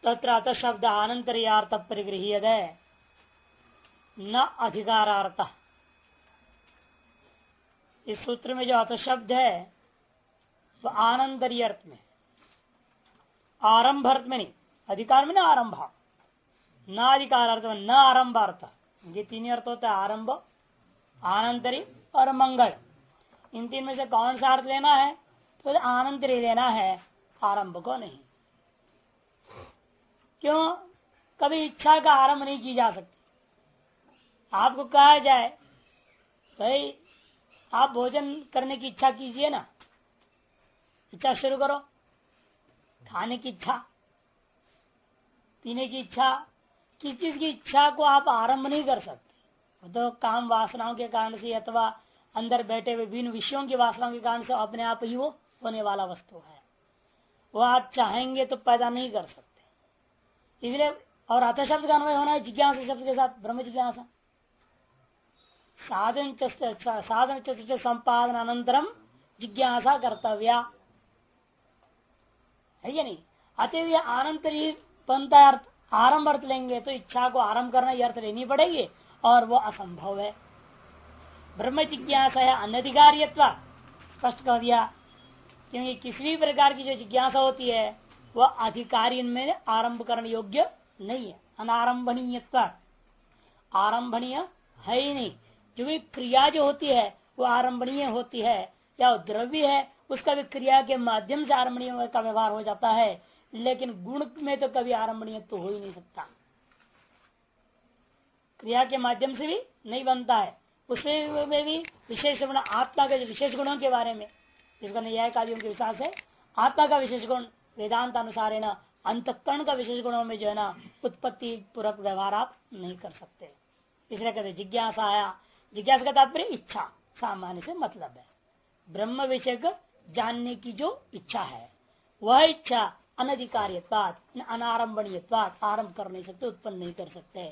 तत्र अत शब्द अनंतर्यार्थ परिगृह्यते न अधिकारार्थ। इस सूत्र में जो अत शब्द है वो आनंतर्य अर्थ में, आरंभ अर्थ में नहीं, अधिकार में ना आरंभ, न अधिकार अर्थ में, न आरंभ अर्थ। ये तीन अर्थ होता है, आरंभ, आनंतरी और मंगल। इन तीन में से कौन सा अर्थ लेना है? तो आनंतरी लेना है, आरंभ को नहीं। क्यों? कभी इच्छा का आरंभ नहीं की जा सकती। आपको कहा जाए भाई आप भोजन करने की इच्छा कीजिए ना, इच्छा शुरू करो, खाने की इच्छा, पीने की इच्छा, किस चीज की इच्छा को आप आरंभ नहीं कर सकते। तो काम वासनाओं के कारण से अथवा अंदर बैठे हुए विभिन्न विषयों की वासनाओं के कारण से अपने आप ही वो होने वाला वस्तु है, वो आप चाहेंगे तो पैदा नहीं कर सकते। इसलिए और अथ शब्द का अन्वय होना है जिज्ञासा शब्द के साथ, ब्रह्म जिज्ञासा। साधन चतुष्ट संपादन अनंतरम जिज्ञासा कर्तव्या है या नहीं। अतएव आनंतरी पंथा अर्थ, आरंभ अर्थ लेंगे तो इच्छा को आरंभ करना यह अर्थ लेनी पड़ेगी, और वो असंभव है। ब्रह्म जिज्ञासा है अनधिकार्यत्व स्पष्ट कर दिया, क्योंकि किसी भी प्रकार की जो जिज्ञासा होती है वह अधिकारी में आरंभ करने योग्य नहीं है, अनारंभनीयत्व, आरंभनीय है ही नहीं। जो भी क्रिया जो होती है वो आरंभनीय होती है, या द्रव्य है उसका भी क्रिया के माध्यम से आरंभनीय का व्यवहार हो जाता है, लेकिन गुण में तो कभी आरंभनीय तो हो ही नहीं सकता, क्रिया के माध्यम से भी नहीं बनता है। उसमें भी विशेष गुण, आत्मा के विशेष गुणों के बारे में जिसका न्यायकादियों के विश्वास है, आत्मा का विशेष गुण वेदांत अनुसार है ना, अंतःकरण का विशेष गुणों में जो है ना उत्पत्ति पूर्वक व्यवहार आप नहीं कर सकते। इसलिए कहते जिज्ञासा आया, जिज्ञासा का तात्पर्य इच्छा, सामान्य से मतलब है ब्रह्म विषय को जानने की जो इच्छा है वह इच्छा अनधिकार्यत्वात्, अनारंभणीयत्वात्, आरंभ कर नहीं सकते, उत्पन्न नहीं कर सकते।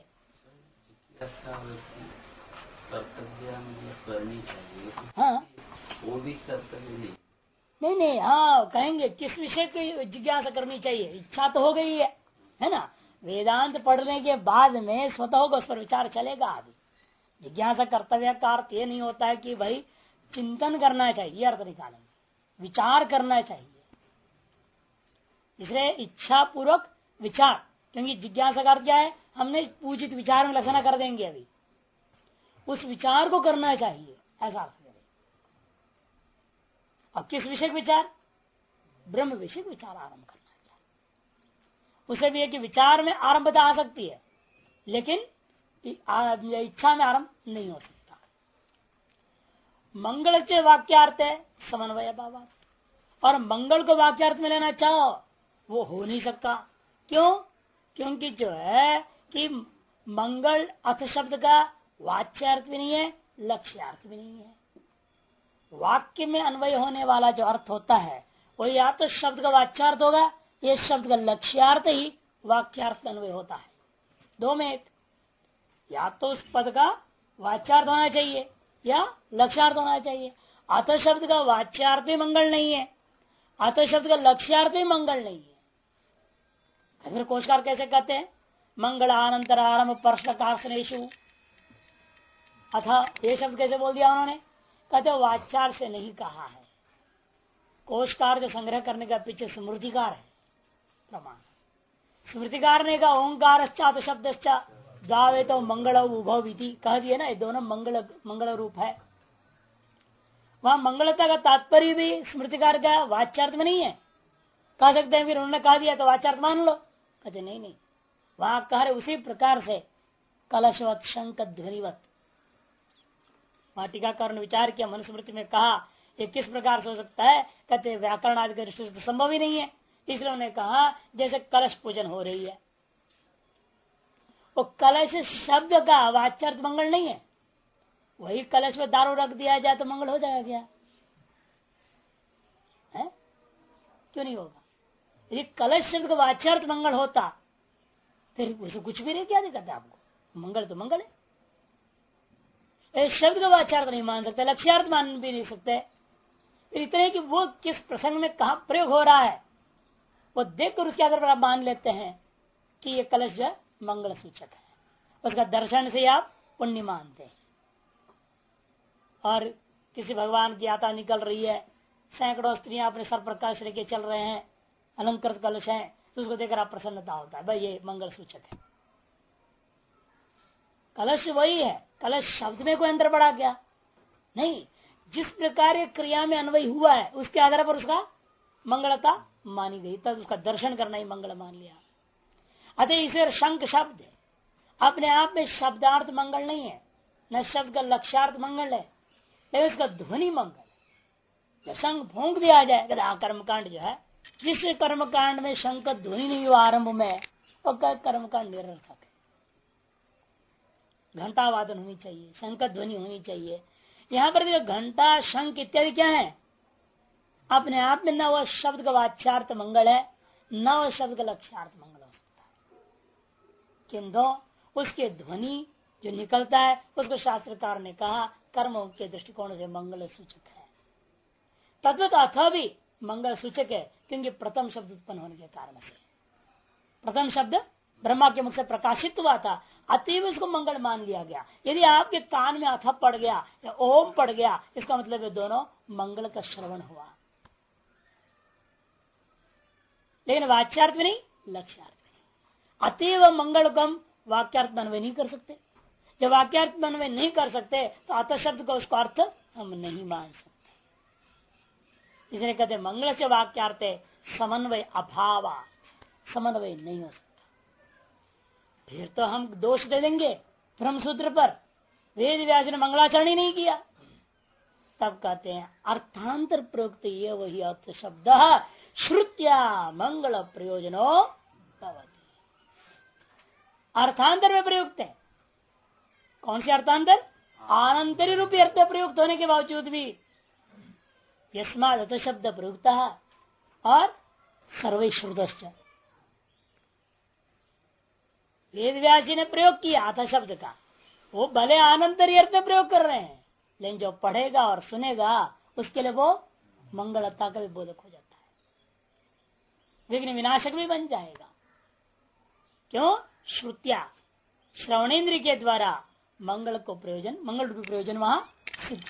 करनी चाहिए, हाँ वो भी कर्तव्य नहीं, हाँ कहेंगे किस विषय की जिज्ञासा करनी चाहिए, इच्छा तो हो गई है ना। वेदांत पढ़ने के बाद में स्वतः होगा उस पर विचार चलेगा। अभी जिज्ञासा कर्तव्य का अर्थ ये नहीं होता है कि भाई चिंतन करना चाहिए, अर्थ निकालेंगे, विचार करना चाहिए। इसलिए इच्छा पूर्वक विचार, क्योंकि जिज्ञासा का अर्थ क्या है, हमने पूजित विचार में लक्षणा कर देंगे, अभी उस विचार को करना चाहिए, ऐसा अर्थ। अब किस विषय विचार? ब्रह्म विषय विचार आरंभ करना चाहिए। उसे भी है कि विचार में आरंभता आ सकती है, लेकिन इच्छा में आरंभ नहीं हो सकता। मंगल से वाक्यार्थ है समन्वय भाव, और मंगल को वाक्यार्थ में लेना चाहो वो हो नहीं सकता। क्यों? क्योंकि जो है कि मंगल अर्थ शब्द का वाच्यार्थ भी नहीं है, लक्ष्यार्थ भी नहीं है। वाक्य में अन्वय होने वाला जो अर्थ होता है वो या तो शब्द का वाच्यार्थ होगा, ये शब्द का लक्ष्यार्थ ही वाक्यार्थ अन्वय होता है। दो में एक, या तो उस पद का वाच्यार्थ होना चाहिए या लक्ष्यार्थ होना चाहिए। अत शब्द का वाच्यार्थ भी मंगल नहीं है, अत शब्द का लक्ष्यार्थ भी मंगल नहीं है। फिर कोशकार कैसे कहते हैं? मंगलानंतर आरंभ पर्शकाशनेशु, अथा ये शब्द कैसे बोल दिया उन्होंने? कहते वाचार से नहीं कहा है। कोशकार के संग्रह करने का पीछे स्मृतिकार है प्रमाण। स्मृतिकार ने कहा ओंकार शब्द द्वावे तो मंगल उभव विधि कह दिए ना, ये दोनों मंगल रूप है। वहां मंगलता का तात्पर्य भी स्मृतिकार का वाच्यार्थ में नहीं है। कह सकते हैं फिर उन्होंने कहा दिया तो वाच्यार्थ मान लो, कहते नहीं, वहां कह रहे उसी प्रकार से कलशवत शंख ध्वनिवत। टीकाकार ने विचार किया, मनुस्मृति में कहा ये किस प्रकार से हो सकता है? कहते व्याकरण आदि का दृष्टि से संभव ही नहीं है। इसलिए उन्होंने कहा जैसे कलश पूजन हो रही है, वो कलश शब्द का वाच्यार्थ मंगल नहीं है। वही कलश में दारू रख दिया जाए तो मंगल हो जाएगा क्या? है? क्यों नहीं होगा? यदि कलश शब्द का वाच्यार्थ मंगल होता फिर उसे कुछ भी नहीं क्या दिखाता आपको, मंगल तो मंगल है। शब्द का वाच्यार्थ नहीं मान सकते, लक्ष्यार्थ मान भी नहीं सकते। इतने कि वो किस प्रसंग में कहा प्रयोग हो रहा है वो देखकर उसके आधार पर आप मान लेते हैं कि ये कलश जो है मंगल सूचक है, उसका दर्शन से आप पुण्य मानते हैं। और किसी भगवान की यात्रा निकल रही है, सैकड़ों स्त्रियां अपने सर पर कलश लेके चल रहे हैं, अलंकृत कलश है, तो उसको देखकर आप प्रसन्नता होता है, भाई ये मंगल सूचक है। कलश वही है, कलश शब्द में कोई अंतर बढ़ा क्या नहीं, जिस प्रकार ये क्रिया में अन्वय हुआ है उसके आधार पर उसका मंगलता मानी गई, तब उसका दर्शन करना ही मंगल मान लिया। अतः इसे शंख शब्द है, अपने आप में शब्दार्थ मंगल नहीं है, न शब्द का लक्ष्यार्थ मंगल है, लेकिन उसका ध्वनि मंगल। जब शंख फूंक दिया जाए, कर्मकांड जो है, जिस कर्मकांड में शंख ध्वनि नहीं हुआ आरंभ में, वो कर्मकांड निरर्थक है। घंटा वादन होनी चाहिए, शंख ध्वनि होनी चाहिए। यहाँ पर घंटा शंख इत्यादि क्या है, अपने आप में न वह शब्द का वाच्यार्थ मंगल है, न वह शब्द का लक्ष्यार्थ मंगल हो सकता है, किंतु उसके ध्वनि जो निकलता है उसको शास्त्रकार ने कहा कर्मों के दृष्टिकोण से मंगल सूचक है। तत्व तो अथा भी मंगल सूचक है, क्योंकि प्रथम शब्द उत्पन्न होने के कारण से, प्रथम शब्द ब्रह्मा के मुख से प्रकाशित हुआ था, अतएव उसको मंगल मान लिया गया। यदि आपके कान में अथ पड़ गया या ओम पड़ गया, इसका मतलब ये दोनों मंगल का श्रवण हुआ, लेकिन वाच्यार्थ में नहीं, लक्ष्यार्थ में नहीं। अतएव मंगल को हम वाक्यार्थ में अन्वय नहीं कर सकते। जब वाक्यार्थ में अन्वय नहीं कर सकते तो अतः शब्द का उसका अर्थ हम नहीं मान सकते। इसलिए कहते मंगल से वाक्यार्थ समन्वय अभाव, समन्वय नहीं हो सकता। फिर तो हम दोष दे देंगे ब्रह्मसूत्र पर, वेद व्यास ने मंगलाचरण ही नहीं किया। तब कहते हैं अर्थांतर प्रयुक्त ये वही अर्थ शब्द श्रुत्या मंगल प्रयोजनो भवति। अर्थांतर में प्रयुक्त है। कौन से अर्थांतर? आनंतरी रूपी अर्थ प्रयुक्त होने के बावजूद भी यस्मात् शब्द प्रयुक्त और सर्वै श्रुतश्च, वेद व्यास जी ने प्रयोग किया अथ शब्द का, वो भले आनंतरी अर्थ में प्रयोग कर रहे हैं, लेकिन जो पढ़ेगा और सुनेगा उसके लिए वो मंगलता का भी बोधक हो जाता है, विघ्न विनाशक भी बन जाएगा। क्यों? श्रुत्या, श्रवणेन्द्र के द्वारा मंगल को प्रयोजन, मंगल रूपी प्रयोजन वहां सिद्ध।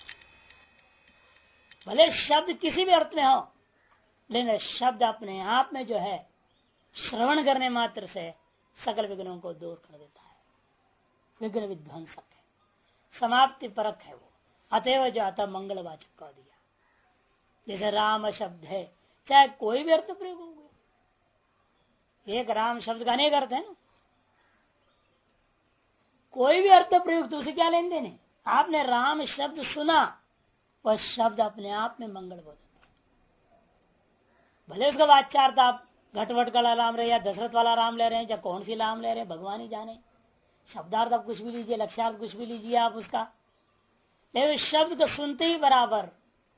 भले शब्द किसी भी अर्थ में हो, लेकिन शब्द अपने आप में जो है श्रवण करने मात्र से सकल विघ्नों को दूर कर देता है, विघ्न विध्वंसक है, समाप्ति परक है वो। अतएव जो आता मंगलवाचक कह दिया। जैसे राम शब्द है, चाहे कोई भी अर्थ प्रयोग हो गया, एक राम शब्द का अनेक अर्थ है ना, कोई भी अर्थ प्रयुक्त उसे क्या लेन देने। आपने राम शब्द सुना, वह शब्द अपने आप में मंगल बोधक है। भले उसका वाच्यार्थ आप घटवट का राम रहे या दशरथ वाला राम ले रहे हैं, या कौन सी राम ले रहे हैं, भगवान ही जाने। शब्दार्थ आप कुछ भी लीजिए, लक्ष्यार्थ कुछ भी लीजिए आप उसका, लेकिन शब्द को सुनते ही बराबर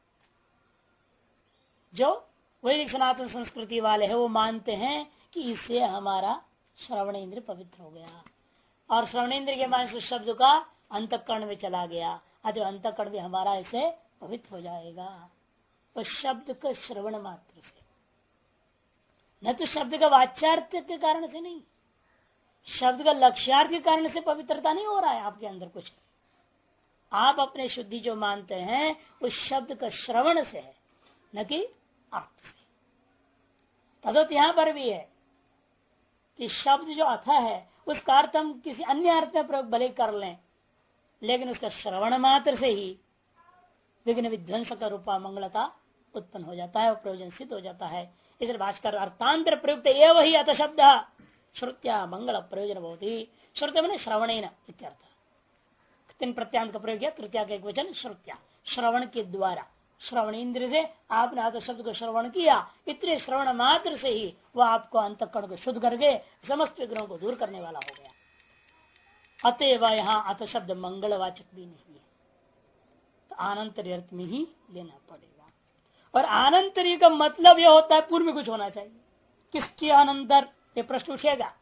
जो वैदिक सनातन संस्कृति वाले हैं वो मानते हैं कि इससे हमारा श्रवण इंद्र पवित्र हो गया, और श्रवण इंद्र के मान उस शब्द का अंतःकरण में चला गया, अतः अंतःकरण भी हमारा इसे पवित्र हो जाएगा। उस शब्द का श्रवण मात्र से, न तो शब्द का वाच्यार्थ के कारण से नहीं, शब्द का लक्ष्यार्थ के कारण से पवित्रता नहीं हो रहा है आपके अंदर कुछ। आप अपने शुद्धि जो मानते हैं उस शब्द का श्रवण से है, न कि अर्थ से। तदत यहां पर भी है कि शब्द जो अथ है उसका अर्थ हम किसी अन्य अर्थ में प्रयोग भले कर लें, लेकिन उसका श्रवण मात्र से ही विघ्न विध्वंस का रूपा मंगलता उत्पन्न हो जाता है और प्रयोजन सिद्ध हो जाता है। इसलिए भास्कर अर्थांतर प्रयुक्त एव ही अथ शब्द श्रुत्या मंगल प्रयोजन भवति। श्रुत्य मैंने श्रवणेन इत्यर्थ, तीन प्रत्यांत का प्रयोग किया, तृतीया का एक वचन श्रुत्या, श्रवण के द्वारा। श्रवण इंद्र से आपने आत शब्द को श्रवण किया, इतने श्रवण मात्र से ही वह आपको अंतःकरण को शुद्ध करके समस्त विघ्नों को दूर करने वाला हो गया। अतएव यहाँ अत शब्द मंगलवाचक भी नहीं है, तो आनंतरी अर्थ में ही लेना पड़ेगा। और आनंतरी का मतलब यह होता है पूर्व में कुछ होना चाहिए। किसके अनंतर, ये प्रश्न उठेगा।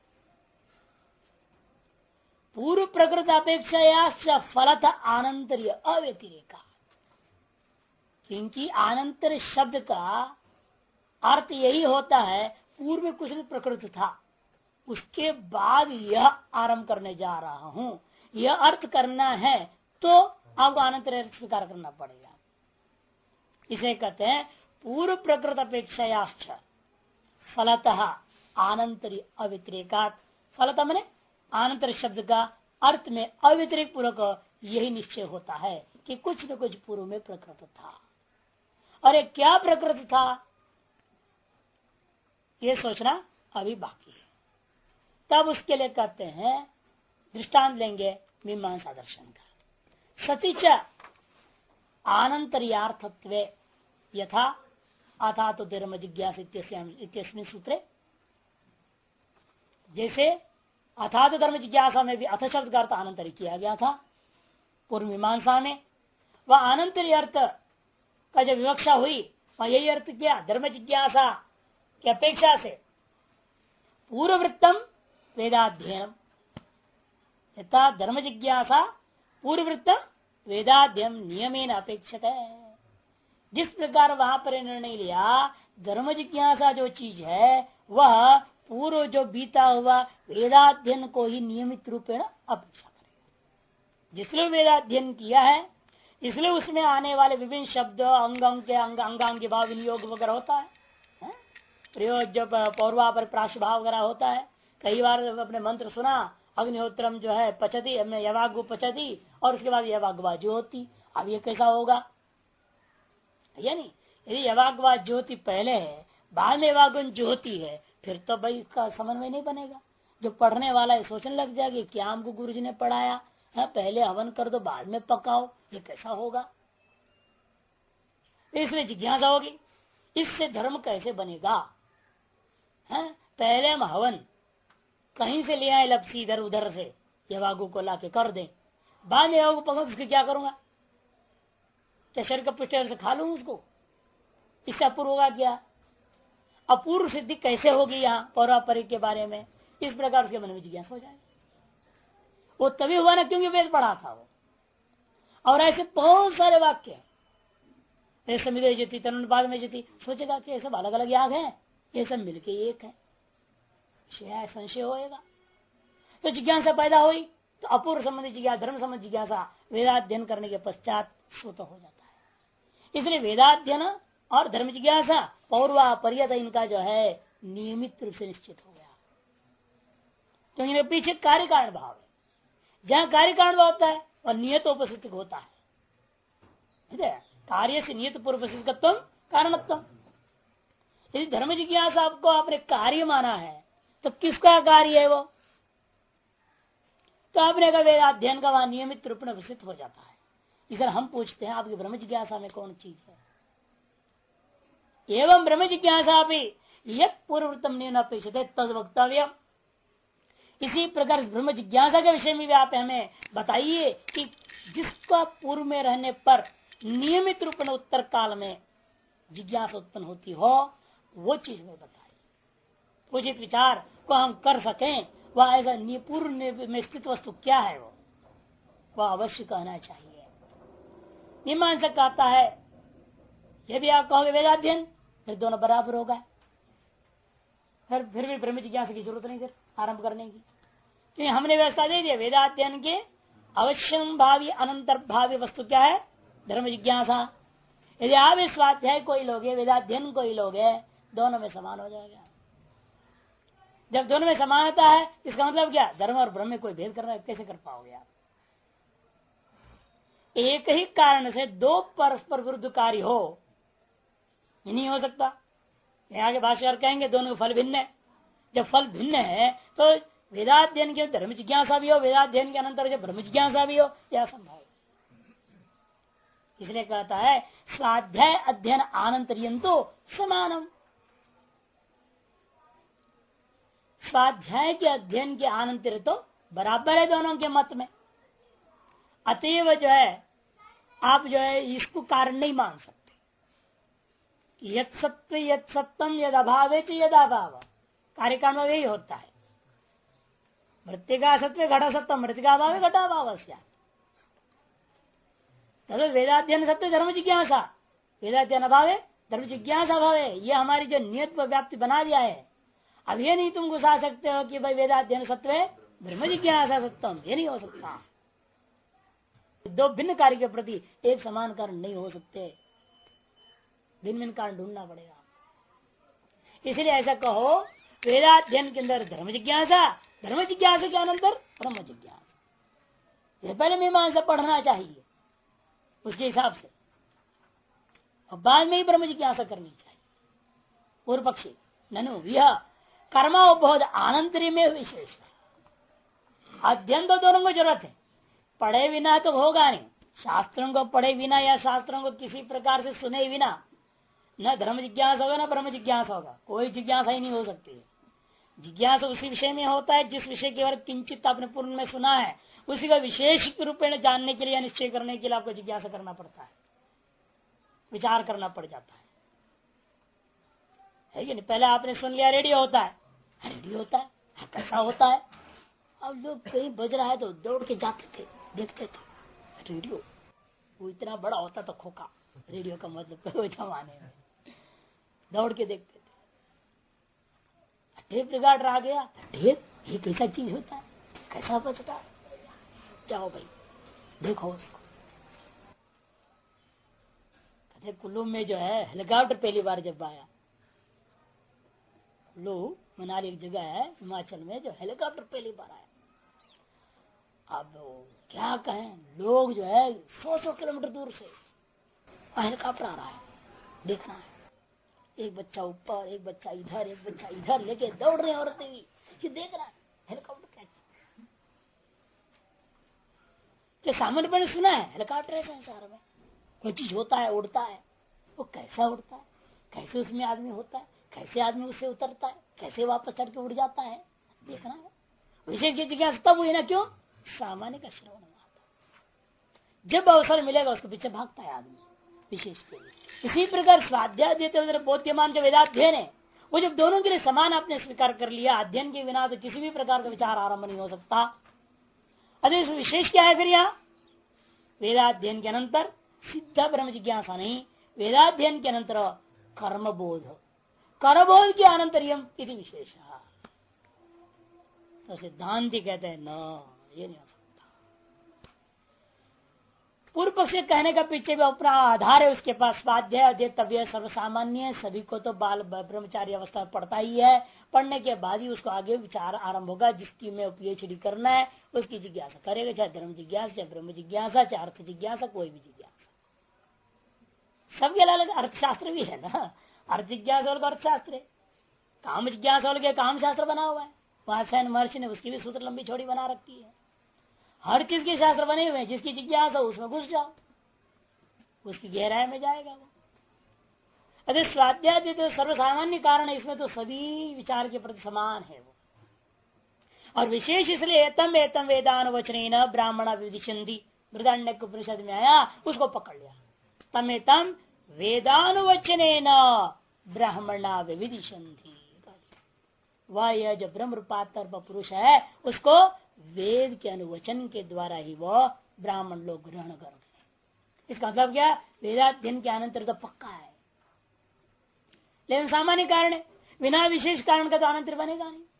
पूर्व प्रकृत अपेक्षा फलत आनंतर्य अव्यतिरेका, क्योंकि आनंतर शब्द का अर्थ यही होता है पूर्व में कुछ प्रकृत था, उसके बाद यह आरंभ करने जा रहा हूं, यह अर्थ करना है तो आपको अनंतर स्वीकार करना पड़ेगा। इसे कहते हैं पूर्व प्रकृत अपेक्षायाश्च फलतः आनंतरी अव्यतिरेकात्। फलतः मैंने आनंतर शब्द का अर्थ में अव्यतिरिक्त पूर्वक यही निश्चय होता है कि कुछ न कुछ पूर्व में प्रकृत था। और ये क्या प्रकृत था ये सोचना अभी बाकी है। तब उसके लिए कहते हैं दृष्टांत लेंगे मीमांसा दर्शन का। सतीच आनंतर्यार्थत्व यथा अथा तो धर्म जिज्ञासा इत्यस्मिन् सूत्रे, जैसे अथात धर्म जिज्ञासा में भी अथ शब्द का अर्थ आनंतरी किया गया था पूर्व मीमांसा में, वह आनंतरी अर्थ का जब विवक्षा हुई वह यही अर्थ किया धर्म जिज्ञासा की अपेक्षा से पूर्ववृत्तम वेदाध्ययन यथा धर्म जिज्ञासा पूर्ववृत्तम वेदाध्ययन नियमेन अपेक्षित है। जिस प्रकार वहां पर निर्णय लिया धर्म जिज्ञासा जो चीज है वह पूर्व जो बीता हुआ वेदाध्ययन को ही नियमित रूप में अपेक्षा करेगा। जिसने वेदाध्ययन किया है इसलिए उसमें आने वाले विभिन्न शब्द अंग के अंगांग भाव विनियोग वगैरह होता है, प्रयोग जब पौर्वा पर प्राश भाव वगैरह होता है। कई बार अपने मंत्र सुना अग्निहोत्रम जो है पचती यवागु पचती और उसके बाद यवागवा ज्योति। अब ये कैसा होगा यानी यदि यवागवा ज्योति पहले है बाद में यवागुन ज्योति है फिर तो भाई इसका समन्वय नहीं बनेगा। जो पढ़ने वाला है सोचने लग जाएगी क्या हमको गुरुजी ने पढ़ाया है पहले हवन कर दो बाद में पकाओ, ये कैसा होगा। इसलिए जिज्ञासा होगी इससे धर्म कैसे बनेगा है। पहले हम हवन कहीं से ले आए लपसी इधर उधर से यवागु को लाके कर दें, बाद में यवागु पका उसके क्या करूंगा, क्या शरीर का पुष्ट से खा लूं उसको, इससे अपूर्व होगा क्या। अपूर्व सिद्धि कैसे होगी यहाँ पौरापरिक के बारे में, इस प्रकार उसके मन में जिज्ञासा हो जाएगी। वो तभी हुआ ना क्योंकि वेद पढ़ा था वो। और ऐसे बहुत सारे वाक्य ऐसे मिले जती तनुपाद में जती सोचेगा कि ये सब अलग अलग याग है ये सब मिलके एक है, संशय होएगा। तो जिज्ञासा पैदा हुई तो अपूर्व संबंधी जिज्ञासा धर्म संबंधी जिज्ञासा वेदाध्ययन करने के पश्चात स्वतः हो जाता है। इसलिए वेदाध्ययन और धर्म जिज्ञासा पौर्वा पर्यत इनका जो है नियमित रूप से निश्चित हो गया। तो इनके पीछे कार्य कारण भाव है। जहां कार्य कारण भाव होता है और नियत उपस्थित होता है। कार्य से नियत पूर्व सिद्धत्व कारणत्व। यदि धर्म जिज्ञासा आपको आपने कार्य माना है तो किसका कार्य है वो, तो आपने का वेदाध्ययन का वहां नियमित रूप में विकसित हो जाता है। इधर हम पूछते हैं आपकी ब्रह्म जिज्ञासा में कौन चीज है। एवं ब्रह्म जिज्ञासा भी यह पूर्ववृत्तम नियम अपेक्षित है तद वक्तव्य। इसी प्रकार ब्रह्म जिज्ञासा के विषय में भी आप हमें बताइए कि जिसका पूर्व में रहने पर नियमित रूप में उत्तर काल में जिज्ञासा उत्पन्न होती हो वो चीज में बताइए। उचित विचार को हम कर सकें वह ऐसा पूर्व में स्थित वस्तु क्या है वो वह अवश्य कहना चाहिए। मीमांसा कहता है यदि आप कहोगे वेदाध्ययन फिर दोनों बराबर होगा, फिर भी ब्रह्म जिज्ञासा की जरूरत नहीं फिर आरंभ करने की, क्योंकि हमने व्यवस्था दे दिया वेदाध्ययन के अवश्यम भावी अनंतर भावी वस्तु क्या है धर्म जिज्ञासा। यदि आप इस स्वाध्याय को ही लोगे वेदाध्ययन को ही लोगे दोनों में समान हो जाएगा। जब दोनों में समानता है इसका मतलब क्या धर्म और ब्रह्म में कोई भेद करना कैसे कर पाओगे आप। एक ही कारण से दो परस्पर विरुद्ध कार्य हो ये नहीं हो सकता। यहाँ के भाष्यकार कहेंगे दोनों का फल भिन्न है। जब फल भिन्न है तो वेदाध्ययन के धर्म जिज्ञासा भी हो वेदाध्ययन के अनंतर जब ब्रह्म जिज्ञासा भी हो यह संभव। इसलिए कहता है स्वाध्याय अध्ययन आनंतरियंतो समानम। स्वाध्याय के अध्ययन के आनंतर तो बराबर है दोनों के मत में। अतएव जो है आप जो है इसको कारण नहीं मान सकते। यद सत्व यद सत्तम यद अभाव है यद अभाव कार्यकाल में यही होता है। मृतिका सत्व घटा सत्तम मृतिका अभाव है घटा अभाव। तब वेदाध्ययन सत्य धर्म जिज्ञासा वेदाध्ययन अभाव है धर्म जिज्ञासा अभाव है। यह हमारी जो नियत व्याप्ति बना दिया है अब ये नहीं तुम घुसा सकते हो कि भाई वेदाध्ययन सत्व है ब्रह्म जिज्ञासा सत्यम, ये नहीं हो सकता। दो भिन्न कार्य के प्रति एक समान कारण नहीं हो सकते, भिन्न भिन्न कारण ढूंढना पड़ेगा। इसलिए ऐसा कहो वेदाध्ययन के अंदर धर्म जिज्ञासा, धर्म जिज्ञासा के अनंतर ब्रह्म जिज्ञासा। ये पहले मीमांसा पढ़ना चाहिए उसके हिसाब से, और बाद में ही ब्रह्म जिज्ञासा करनी चाहिए। पूर्व पक्षी ननु यह कर्मोपबोध आनंतरी में विशेष अध्ययन तो दोनों को जरूरत है, पढ़े बिना तो होगा नहीं। शास्त्रों को पढ़े बिना या शास्त्रों को किसी प्रकार से सुने बिना न धर्म जिज्ञासा होगा न ब्रह्म जिज्ञासा होगा, कोई जिज्ञासा ही नहीं हो सकती है। जिज्ञासा उसी विषय में होता है जिस विषय के बारे में किंचित आपने पूर्व में सुना है, उसी का विशेष रूप में जानने के लिए, निश्चय करने के लिए आपको जिज्ञासा करना पड़ता है, विचार करना पड़ जाता है कि नहीं। पहले आपने सुन लिया रेडियो होता है, रेडियो होता है कैसा होता है। अब लोग कहीं बज रहा है तो दौड़ के जाते थे, देखते थे रेडियो, वो इतना बड़ा होता था खोखा, रेडियो का मतलब जमाने में दौड़ के देखते थे। टेप रिकॉर्डर आ गया, टेप ये कैसा चीज होता है, कैसा बजता है, जाओ भाई देखो उसको। कुल्लू में जो है हेलीकॉप्टर पहली बार जब आया, कुल्लू मनाली एक जगह है हिमाचल में, जो हेलीकॉप्टर पहली बार आया। अब क्या कहें, लोग जो है 100 किलोमीटर दूर से हेलीकॉप्टर आ रहा है, देखना है। एक बच्चा ऊपर, एक बच्चा इधर, एक बच्चा इधर लेके दौड़ रहे औरतें भी कि देख रहा है हेलीकॉप्टर कैसे। क्या सामान्यपणे सुना है हेलीकॉप्टर है संसार में कोई चीज होता है, उड़ता है, वो कैसा उड़ता है, कैसे उसमें आदमी होता है, कैसे आदमी उससे उतरता है, कैसे वापस चढ़ के उड़ जाता है, देखना है। विशेष की जिज्ञासा तब हुई ना, क्यों? सामान्य का श्रवण आता, जब अवसर मिलेगा उसके पीछे भागता है आदमी विशेष के लिए। इसी प्रकार स्वाध्याय देते हुए बोध्यमान जो वेदाध्ययन है, वो जब दोनों के लिए समान आपने स्वीकार कर लिया, अध्ययन के बिना तो किसी भी प्रकार का विचार आरंभ नहीं हो सकता। अरे विशेष क्या है फिर यहाँ? वेदाध्ययन के अनंतर सिद्ध ब्रह्म जिज्ञासा नहीं, वेदाध्ययन के अनंतर कर्मबोध, कर्मबोध के अनंतरियम इति विशेष। तो सिद्धांति कहते हैं न, ये नहीं हो सकता। पूर्व पक्ष कहने का पीछे भी अपना आधार है उसके पास। स्वाध्याय अध्येतव्य सर्वसामान्य, सभी को तो बाल ब्रह्मचारी अवस्था में पढ़ता ही है, पढ़ने के बाद ही उसको आगे विचार आरंभ होगा। जिसकी में पीएचडी करना है उसकी जिज्ञासा करेगा, चाहे धर्म जिज्ञासा, चाहे ब्रह्म जिज्ञासा, चाहे अर्थ जिज्ञासा, कोई भी जिज्ञासा। सबके अलग अलग अर्थशास्त्र भी है ना, अर्थ जिज्ञासा और अर्थशास्त्र है, काम जिज्ञासा और काम शास्त्र बना हुआ है। वहां महर्षि ने उसकी भी सूत्र लंबी छोड़ी बना रखी है। हर चीज के शास्त्र बने हुए हैं, जिसकी जिज्ञासा उसमें घुस जाओ, उसकी गहराई में जाएगा वो। अरे स्वाध्याय तो सर्वसामान्य कारण है, इसमें तो सभी विचार के प्रति समान है वो। और विशेष इसलिए एतम एतम वेदानुवचन ब्राह्मण विदिशन्ति, बृहदारण्यक उपनिषद में आया, उसको पकड़ लिया। तमेतम वेदानुवचन ब्राह्मणा विदिशन्ति, वह यह जो ब्रह्म रूपात्तर पुरुष है उसको वेद के अनुवचन के द्वारा ही वो ब्राह्मण लोग ग्रहण करेंगे। इसका मतलब क्या? वेदाध्ययन के अनंतर तो पक्का है, लेकिन सामान्य कारण है, बिना विशेष कारण का तो अनंतर बनेगा नहीं।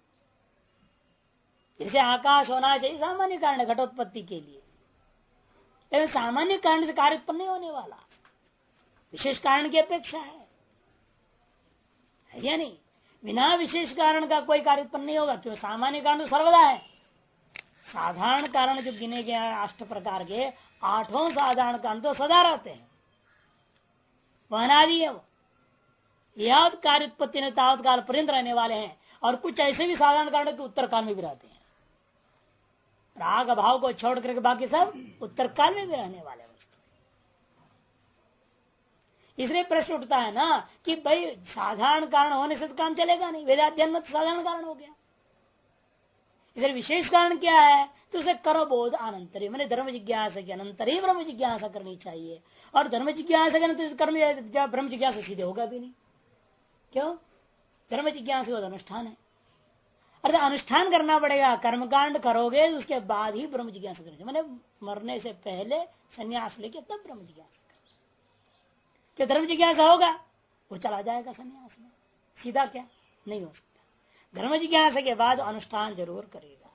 जैसे आकाश होना चाहिए सामान्य कारण है घटोत्पत्ति के लिए, लेकिन सामान्य कारण से कार्य उत्पन्न नहीं होने वाला, विशेष कारण की अपेक्षा है या नहीं? बिना विशेष कारण का कोई कार्य उत्पन्न नहीं होगा, क्यों? सामान्य कारण तो सर्वदा है। साधारण कारण जो गिने गए 8 प्रकार के, 8 साधारण कारण तो सदा रहते हैं, वह अनादि है। वो याद कार्य उत्पत्ति ने तावत काल पर्यंत रहने वाले हैं, और कुछ ऐसे भी साधारण कारण के उत्तर काल में भी रहते हैं। राग भाव को छोड़ करके बाकी सब उत्तर काल में भी रहने वाले वस्तु। इसलिए प्रश्न उठता है ना कि भाई साधारण कारण होने से तो काम चलेगा नहीं, वेदाध्ययन में तो साधारण कारण हो गया, इधर विशेष कारण क्या है? तो उसे कर्मबोध अनंतरी, मैंने धर्म जिज्ञासा के अनंतर ही ब्रह्म जिज्ञासा करनी चाहिए। और धर्म जिज्ञासा के अनंतर कर्म ब्रह्म जिज्ञासा सीधे होगा भी नहीं। क्यों? धर्म जिज्ञासा अनुष्ठान है, अर्थात अनुष्ठान करना पड़ेगा। कर्मकांड करोगे उसके बाद ही ब्रह्म जिज्ञासा करोगे, मैंने मरने से पहले संन्यास लेके तब ब्रह्म जिज्ञासा। क्या धर्म जिज्ञासा होगा वो चला जाएगा संन्यास में, सीधा क्या नहीं हो सकता। धर्म जिज्ञासा के बाद अनुष्ठान जरूर करेगा।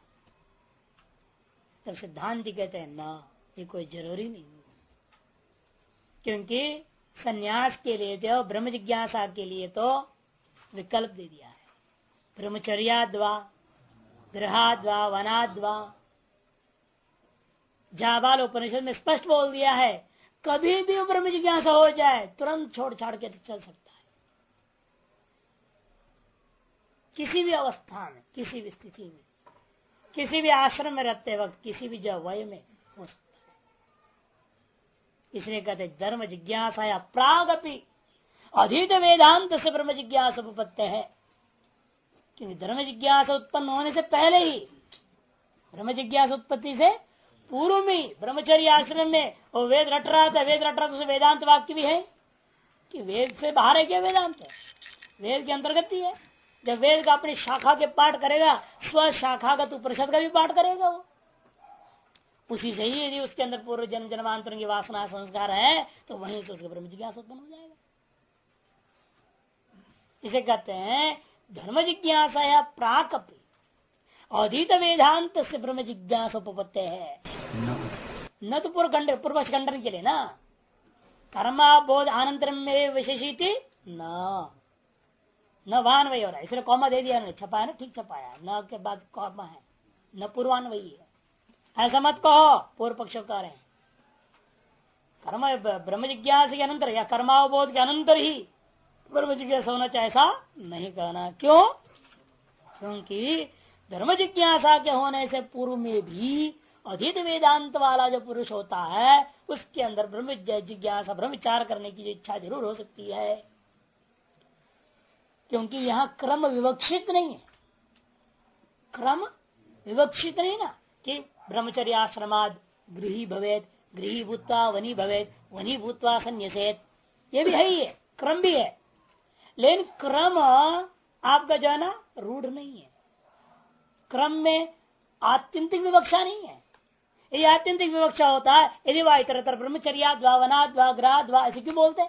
तब सिद्धांति कहते हैं ना, ये कोई जरूरी नहीं, क्योंकि सन्यास के लिए तो ब्रह्म जिज्ञासा के लिए तो विकल्प दे दिया है, ब्रह्मचर्याद्वा गृहाद्वा वनाद्वा। जाबाल उपनिषद में स्पष्ट बोल दिया है, कभी भी ब्रह्म जिज्ञासा हो जाए तुरंत छोड़ छाड़ के चल सकता है, किसी भी अवस्था में, किसी भी स्थिति में, किसी भी आश्रम में रहते वक्त, किसी भी वय में हो सकता है। इसलिए कहते धर्म जिज्ञासा या प्रागपि अधीत वेदांत से ब्रह्म जिज्ञासा उपपत्ति है, क्योंकि धर्म जिज्ञासा उत्पन्न होने से पहले ही, ब्रह्म जिज्ञासा उत्पत्ति से पूर्व में ब्रह्मचर्य आश्रम में वो वेद रट रहा था, वेद रट रहा था, वेदांत वाक्य भी है कि वेद से बाहर है क्या? वेदांत वेद के अंतर्गत ही है। जब वेद का अपनी शाखा के पाठ करेगा, स्व शाखागत उपनिषद का भी पाठ करेगा वो, उसी से ही यदि उसके अंदर पूर्व जन्म जन्मांतर की वासना संस्कार है तो वहीं से उसके ब्रह्म जिज्ञासा उत्पन्न हो जाएगा। इसे कहते हैं धर्म जिज्ञासा या प्राकपि अधीत वेदांत से ब्रह्म जिज्ञासा उपपत्ति है। न तो पूर्व खंडन के लिए ना, कर्मा बोध अनंतरम में विशेषिति न वान्वय हो रहा है, इसलिए कॉमा दे दिया, छपाया ना, ठीक छपाया, न के बाद कॉमा है, न पूर्वान्वयी है, ऐसा मत कहो। पूर्व पक्ष कह रहे हैं कर्म ब्रह्म जिज्ञासा के अनंतर या कर्मावबोध के अनंतर ही ब्रह्म जिज्ञासा होना चाहिए, ऐसा नहीं कहना। क्यों? क्योंकि धर्म जिज्ञासा के होने से पूर्व में भी अधीत वेदांत वाला जो पुरुष होता है उसके अंदर ब्रह्म जिज्ञासा, ब्रह्म विचार करने की इच्छा जरूर हो सकती है, क्योंकि यहाँ क्रम विवक्षित नहीं है। क्रम विवक्षित नहीं ना कि ब्रह्मचर्य आश्रमाद गृही भवेद, गृही भूतवा वनी भवेद, वनी भूतवा संन्यसेत, ये भी है ही है, क्रम भी है, लेकिन क्रम आपका जो है ना रूढ़ नहीं है। क्रम में आत्यंतिक विवक्षा नहीं है। यदि आत्यंतिक विवक्षा होता है, यदि वह इतरतर ब्रह्मचर्याद्वा वनाद्वा गृहाद्वा ऐसे क्यों बोलते?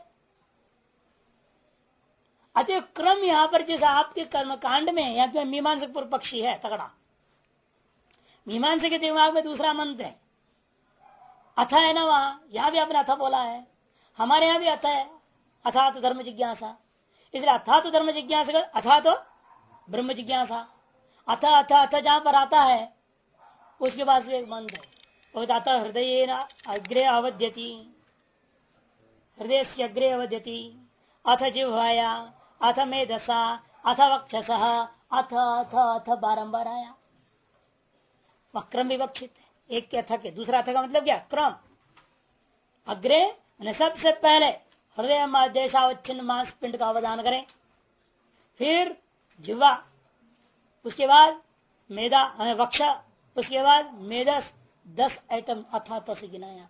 अतः क्रम यहाँ पर जैसा आपके कर्म कांड में, यहाँ पे मीमांसक पूर्व पक्षी है तगड़ा, मीमांसा के दिमाग में दूसरा मंत्र है, अथ है ना, वहां यहाँ भी आपने अथ बोला है, हमारे यहाँ भी अथ है, अथा तो धर्म जिज्ञासा, इसलिए अथा तो धर्म जिज्ञासा, अथा तो ब्रह्म जिज्ञासा। अथ अथ अथ जहां पर आता है उसके बाद एक मंत्र अतः हृदय अग्रे अवध्यति, हृदय से अग्रे अवध्यति, अथ जिह्वाया, अथ मेधसा, अथ वक्षसः, अथ अथ अथ बारंबार आया। वह क्रम विवक्षित है, एक के अथ के दूसरा अथ का मतलब क्या? क्रम। अग्रे सबसे पहले हृदय देशावच्छिन्न मांस पिंड का अवदान करें, फिर जिह्वा, उसके बाद मेधा वक्ष, उसके बाद मेधस, 10 आइटम अथा से गिनाया।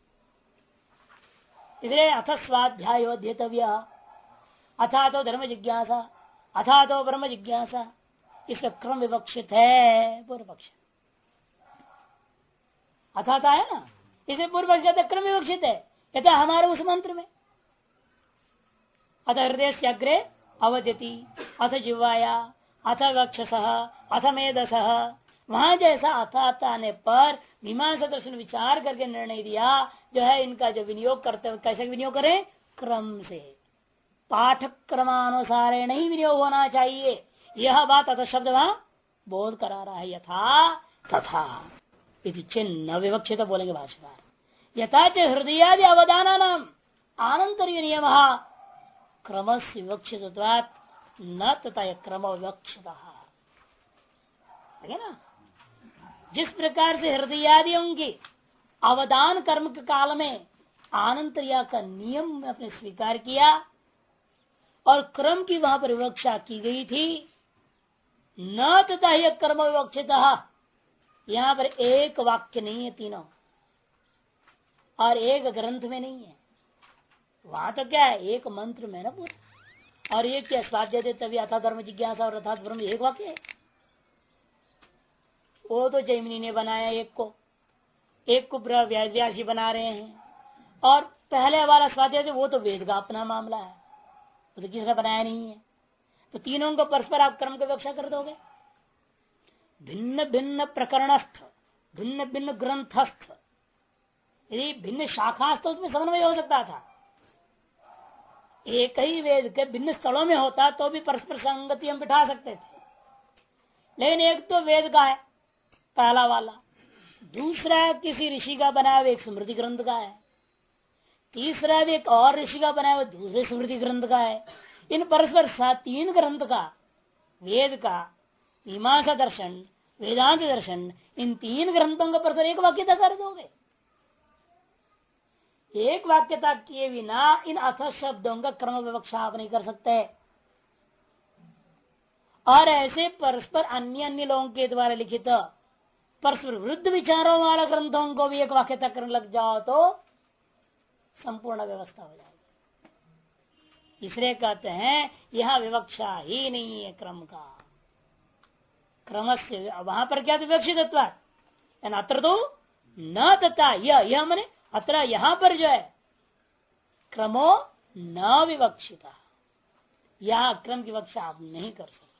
इसलिए अथ स्वाध्यायो ध्येतव्य, अथा तो धर्म जिज्ञासा, अथा तो ब्रह्म जिज्ञासा, इसका क्रम विवक्षित है। पूर्व पक्ष अथाता है ना, इसे पूर्व पक्ष कहते क्रम विवक्षित है, कहते हमारे उस मंत्र में अथ हृदय से अग्रे अवध्यति, अथ जिह्वाया, अथ वक्षसः, अथ मेधसः, वहां जैसा अथात आने पर मीमांसा दर्शन विचार करके निर्णय दिया जो है इनका जो विनियोग करते हुए कैसे विनियोग करें? क्रम से, पाठ क्रमानुसार नहीं विनियोग होना चाहिए। यह बात अथ शब्द वहां बोध करा रहा है, यथा तथा चिन्ह विवक्षित बोलेंगे भाषाकार, यथा च हृदयादि अवदाना नाम आनंतरीय नियम क्रम से विवक्षित न तथा क्रम विवक्षित है ना। जिस प्रकार से हृदयादियों की अवदान कर्म के काल में आनंतरिया का नियम आपने स्वीकार किया और क्रम की वहां पर विवक्षा की गई थी, न तथा यह कर्म विवक्षित, यहाँ पर एक वाक्य नहीं है, तीनों और एक ग्रंथ में नहीं है। वहां तो क्या है, एक मंत्र में ना पूरा, और एक क्या स्वाध्याय दे तभी अथा धर्म जिज्ञासा और अर्थात ब्रह्म, एक वाक्य है। वो तो जैमिनी ने बनाया एक को व्यासी बना रहे हैं, और पहले वाला स्वाध्याय वो तो वेद का अपना मामला है, वो तो किसी ने बनाया नहीं है। तो तीनों को परस्पर आप क्रम की विवक्षा कर दोगे। भिन्न भिन्न प्रकरणस्थ, भिन्न भिन्न ग्रंथस्थ, यदि भिन्न शाखास्थ उसमें समन्वय हो सकता था। एक ही वेद के भिन्न स्थलों में होता तो भी परस्पर संगति हम बिठा सकते थे, लेकिन एक तो वेद का है पहला वाला, दूसरा किसी ऋषि का बनाया हुआ एक स्मृति ग्रंथ का है, तीसरा भी एक और ऋषि का बनाया हुआ दूसरे स्मृति ग्रंथ का है। इन परस्पर तीन ग्रंथ का, वेद का, मीमांसा दर्शन, वेदांत दर्शन, इन तीन ग्रंथों का परस्पर एक वाक्यता कर दोगे। एक वाक्यता किए बिना इन अथ शब्दों का क्रम विवक्षा आप नहीं कर सकते। और ऐसे परस्पर अन्य अन्य लोगों के द्वारा लिखित परस्पर विरुद्ध विचारों वाला ग्रंथों को भी एक वाक्यता करने लग जाओ तो संपूर्ण व्यवस्था हो जाएगी। इसलिए कहते हैं यह विवक्षा ही नहीं है क्रम का। क्रम से वहां पर क्या विवक्षित अत्र तो न तथा यह मने अत्र यहां पर जो है क्रमो न विवक्षिता, यह क्रम की विवक्षा आप नहीं कर सकते।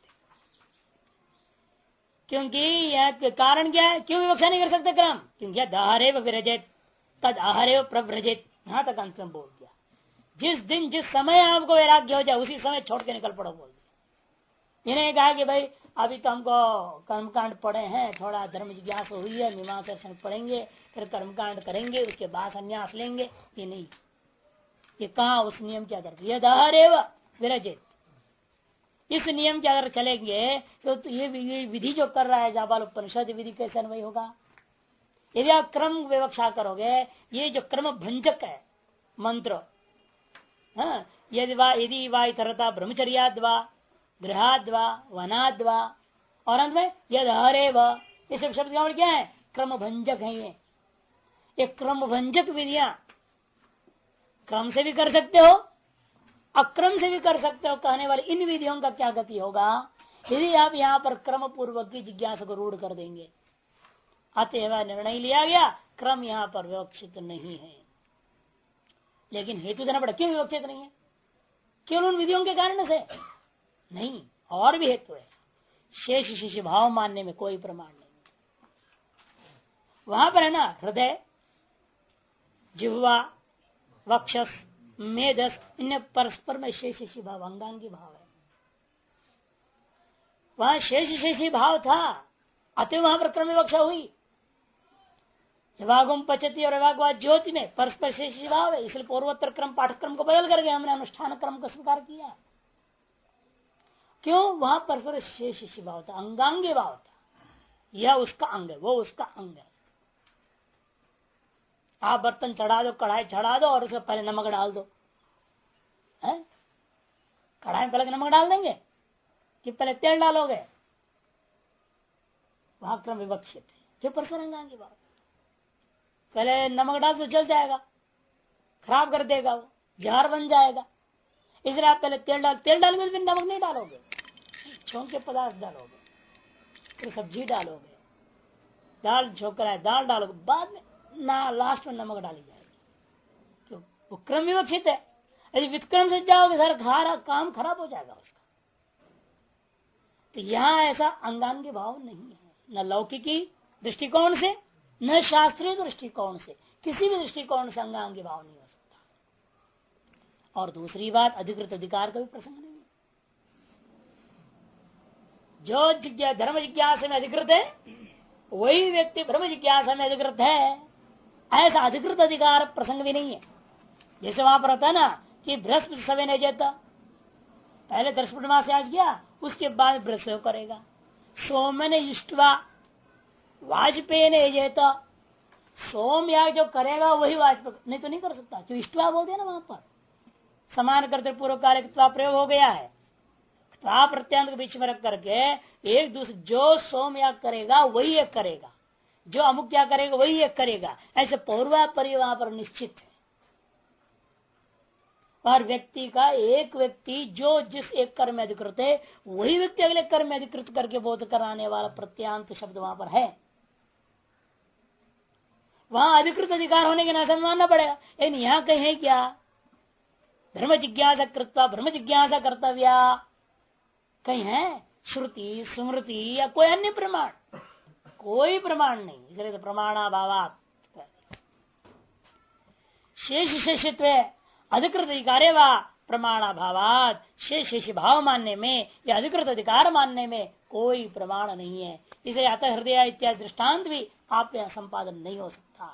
क्योंकि यह कारण क्या है, क्यों विवक्षा नहीं कर सकते क्रम? क्योंकि दहरेव विरजेत तद अहरेव प्रव्रजेत, यहां तक अंत में बोल दिया। जिस दिन जिस समय आपको वैराग्य हो जाए उसी समय छोड़ के निकल पड़ो बोल दिया। इन्हें कहा कि भाई अभी तो हमको कर्मकांड पढ़े हैं, थोड़ा धर्म जिज्ञासा हुई है, मीमांसा दर्शन पढ़ेंगे, फिर कर्मकांड करेंगे, उसके बाद संन्यास लेंगे। ये नहीं, ये कहा उस नियम के आधार ये दहरेव विरजित, इस नियम के अगर चलेंगे तो ये विधि जो कर रहा है जाबाल उपनिषद विधि कैसे अन्वय होगा? यदि आप क्रम विवक्षा करोगे, ये जो क्रम भंजक है मंत्र, हाँ, यदि वा इतरता ब्रह्मचर्याद्वा गृहाद्वा वनाद्वा, और अंत में यद हरेव, ये सब शब्द क्या है? क्रम भंजक है। ये क्रम भंजक विधियां क्रम से भी कर सकते हो, अक्रम से भी कर सकते हो। कहने वाले इन विधियों का क्या गति होगा यदि आप यहाँ पर क्रम पूर्वक की जिज्ञासा को रूढ़ कर देंगे? अतएव निर्णय लिया गया क्रम यहाँ पर विवक्षित नहीं है। लेकिन हेतु देना पड़ा, क्यों विवक्षित नहीं है? केवल उन विधियों के कारण से नहीं, और भी हेतु है। शेष शिष्य भाव मानने में कोई प्रमाण नहीं। वहां पर है ना, हृदय, जिह्वा, वक्षस, मेधस, इन परस्पर में शेष शिष्य भाव अंगांगी भाव है। वहां शेष शेषी भाव था, अतः वहां पर क्रम विवक्षा हुई। विभागम पचती और विभागवाद ज्योति में परस्पर शेषी भाव है, इसलिए पूर्वोत्तर क्रम पाठक्रम को बदल करके हमने अनुष्ठान क्रम को स्वीकार किया। क्यों? वहां परस्पर शेष भाव था, अंगांगी भाव था। यह उसका अंग है, वो उसका अंग है। आप बर्तन चढ़ा दो, कढ़ाई चढ़ा दो और उसमें पहले नमक डाल दो, है? कढ़ाई में पहले नमक डाल देंगे कि पहले तेल डालोगे? वहां क्रम विवक्षित है, जो परस्पर अंगांगी भाव। पहले नमक डाल तो जल जाएगा, खराब कर देगा, वो जहर बन जाएगा। इसलिए आप पहले तेल डालोगे, फिर नमक नहीं डालोगे, छोंके पदार्थ डालोगे, फिर सब्जी डालोगे, दाल छोकरा है दाल डालोगे, बाद में ना लास्ट में नमक डाली जाएगी। क्यों? वो क्रम विवक्षित है। यदि विक्रम से जाओगे सारा काम खराब हो जाएगा उसका। तो यहाँ ऐसा अंगांगी भाव नहीं है, न लौकिकी दृष्टिकोण से न शास्त्रीय दृष्टिकोण से, किसी भी दृष्टिकोण से अंगांगी भाव नहीं हो सकता। और दूसरी बात, अधिकृत अधिकार का भी प्रसंग नहीं है। जो धर्म जिज्ञासा में अधिकृत है वही व्यक्ति ब्रह्म जिज्ञासा में अधिकृत है, ऐसा अधिकृत अधिकार प्रसंग भी नहीं है। जैसे वहां पर होता है ना कि बृहस्पति सवे नहीं जाता, पहले बृहस्पति मास आज किया, उसके बाद बृहस्पति करेगा। सोम ने इष्टवा वाजपेयी ने जेता, सोम याग जो करेगा वही वाजपेयी, नहीं तो नहीं कर सकता। जो इष्टवा बोलते हैं ना, वहां पर समान करते पूर्व काल प्रयोग हो गया है। प्रत्यांत के बीच में रख करके एक दूसरे, जो सोम याग करेगा वही एक करेगा, जो अमुक क्या करेगा वही एक करेगा, ऐसे पौर्वापरि वहां पर निश्चित है। और व्यक्ति का एक व्यक्ति जो जिस एक कर्म में अधिकृत है वही व्यक्ति अगले कर्म में अधिकृत करके बोध कराने वाला प्रत्यांत शब्द वहां पर है। वहां अधिकृत अधिकार होने के नाते मानना पड़ेगा। लेकिन यहाँ कहीं है क्या? धर्म जिज्ञासा कृत्वा ब्रह्म जिज्ञासा कर्तव्या, कहीं है श्रुति स्मृति या कोई अन्य प्रमाण? कोई प्रमाण नहीं, इसलिए तो प्रमाणाभावात। शेष शेषत्व अधिकृत अधिकारे व प्रमाणाभावात, शेष शेष भाव मानने में या अधिकृत अधिकार मानने में कोई प्रमाण नहीं है। इसे अतः हृदय इत्यादि दृष्टांत भी आप यहाँ संपादन नहीं हो सकता।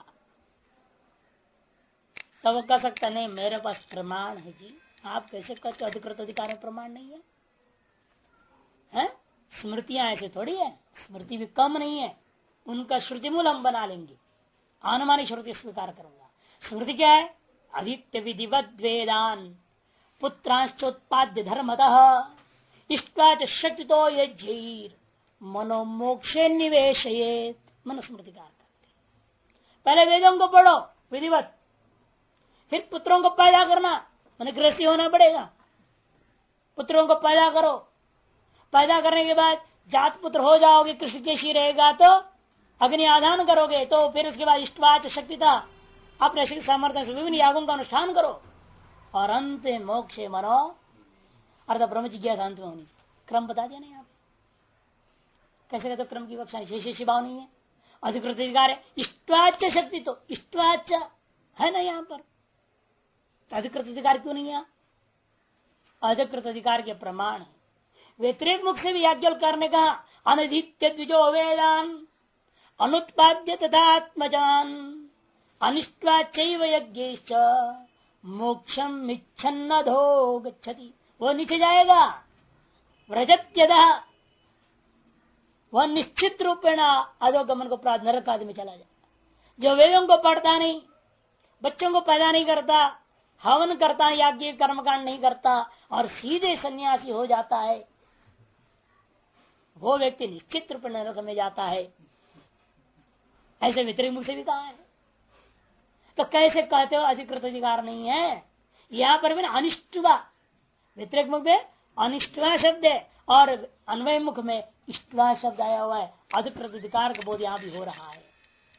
तब वो कह सकता नहीं मेरे पास प्रमाण है जी। आप कैसे कहते हो अधिकृत अधिकार में प्रमाण नहीं है? हैं? स्मृतियां ऐसे थोड़ी है, स्मृति भी कम नहीं है, उनका श्रुति मूल हम बना लेंगे, अनुमानी श्रुति स्वीकार करूंगा। स्मृति क्या है? आदित्य विधिवत वेदान पुत्रांश्चोत्पाद्य धर्मतः इष्टाच शक्ति तो यज्ञैर मनोमोक्षे निवेशयेत। मनुस्मृतिकार करते पहले वेदों को पढ़ो विधिवत, फिर पुत्रों को पैदा करना, मैंने गृहस्थी होना पड़ेगा। पुत्रों को पैदा करो, पैदा करने के बाद जात पुत्र हो जाओगे, कृष्ण केशी रहेगा तो अग्नि आधान करोगे, तो फिर उसके बाद इष्टवाच शक्ति था अपने शक्ति सामर्थ्य से विभिन्न यागों का अनुष्ठान करो और अंत मोक्ष मनो अर्थात ब्रह्म जिज्ञासा अंत में होनी। क्रम बता दिया नहीं आप कैसे कहते? क्रम की कक्षा शेष भाव नहीं है, अधिकृत अधिकार है। इष्टवाच शक्ति तो इष्टवाच है ना यहाँ पर, अधिकृत अधिकार क्यों नहीं है? अधिकृत अधिकार के प्रमाण है। व्यतिरेक मुख से भी याज्ञवल करने का अनधित्य द्विजो वेदान अनुत्पाद्य तथा आत्मजान अनिष्टवाचैव यज्ञेश्च मोक्षम इच्छन्नधो गच्छति। वो नीचे जाएगा, व्रजत्यदः वह निश्चित रूपेण अधोगमन को प्राप्त नरक आदि में चला जाए। जो वेदों को पढ़ता नहीं, बच्चों को पैदा नहीं करता, हवन करता, याज्ञ कर्मकांड नहीं करता और सीधे सन्यासी हो जाता है, वो व्यक्ति निश्चित रूप नरक में जाता है। ऐसे व्यतिरिक्त मुख से भी कहा है। तो कैसे कहते हो अधिकृत अधिकार नहीं है? यहाँ पर भी ना अनिष्टवा, व्यतिरिक्त मुख में अनिष्टवा शब्द है और अन्वय मुख में इष्टवा शब्द आया हुआ है। अधिकृत अधिकार का बोध यहाँ भी हो रहा है।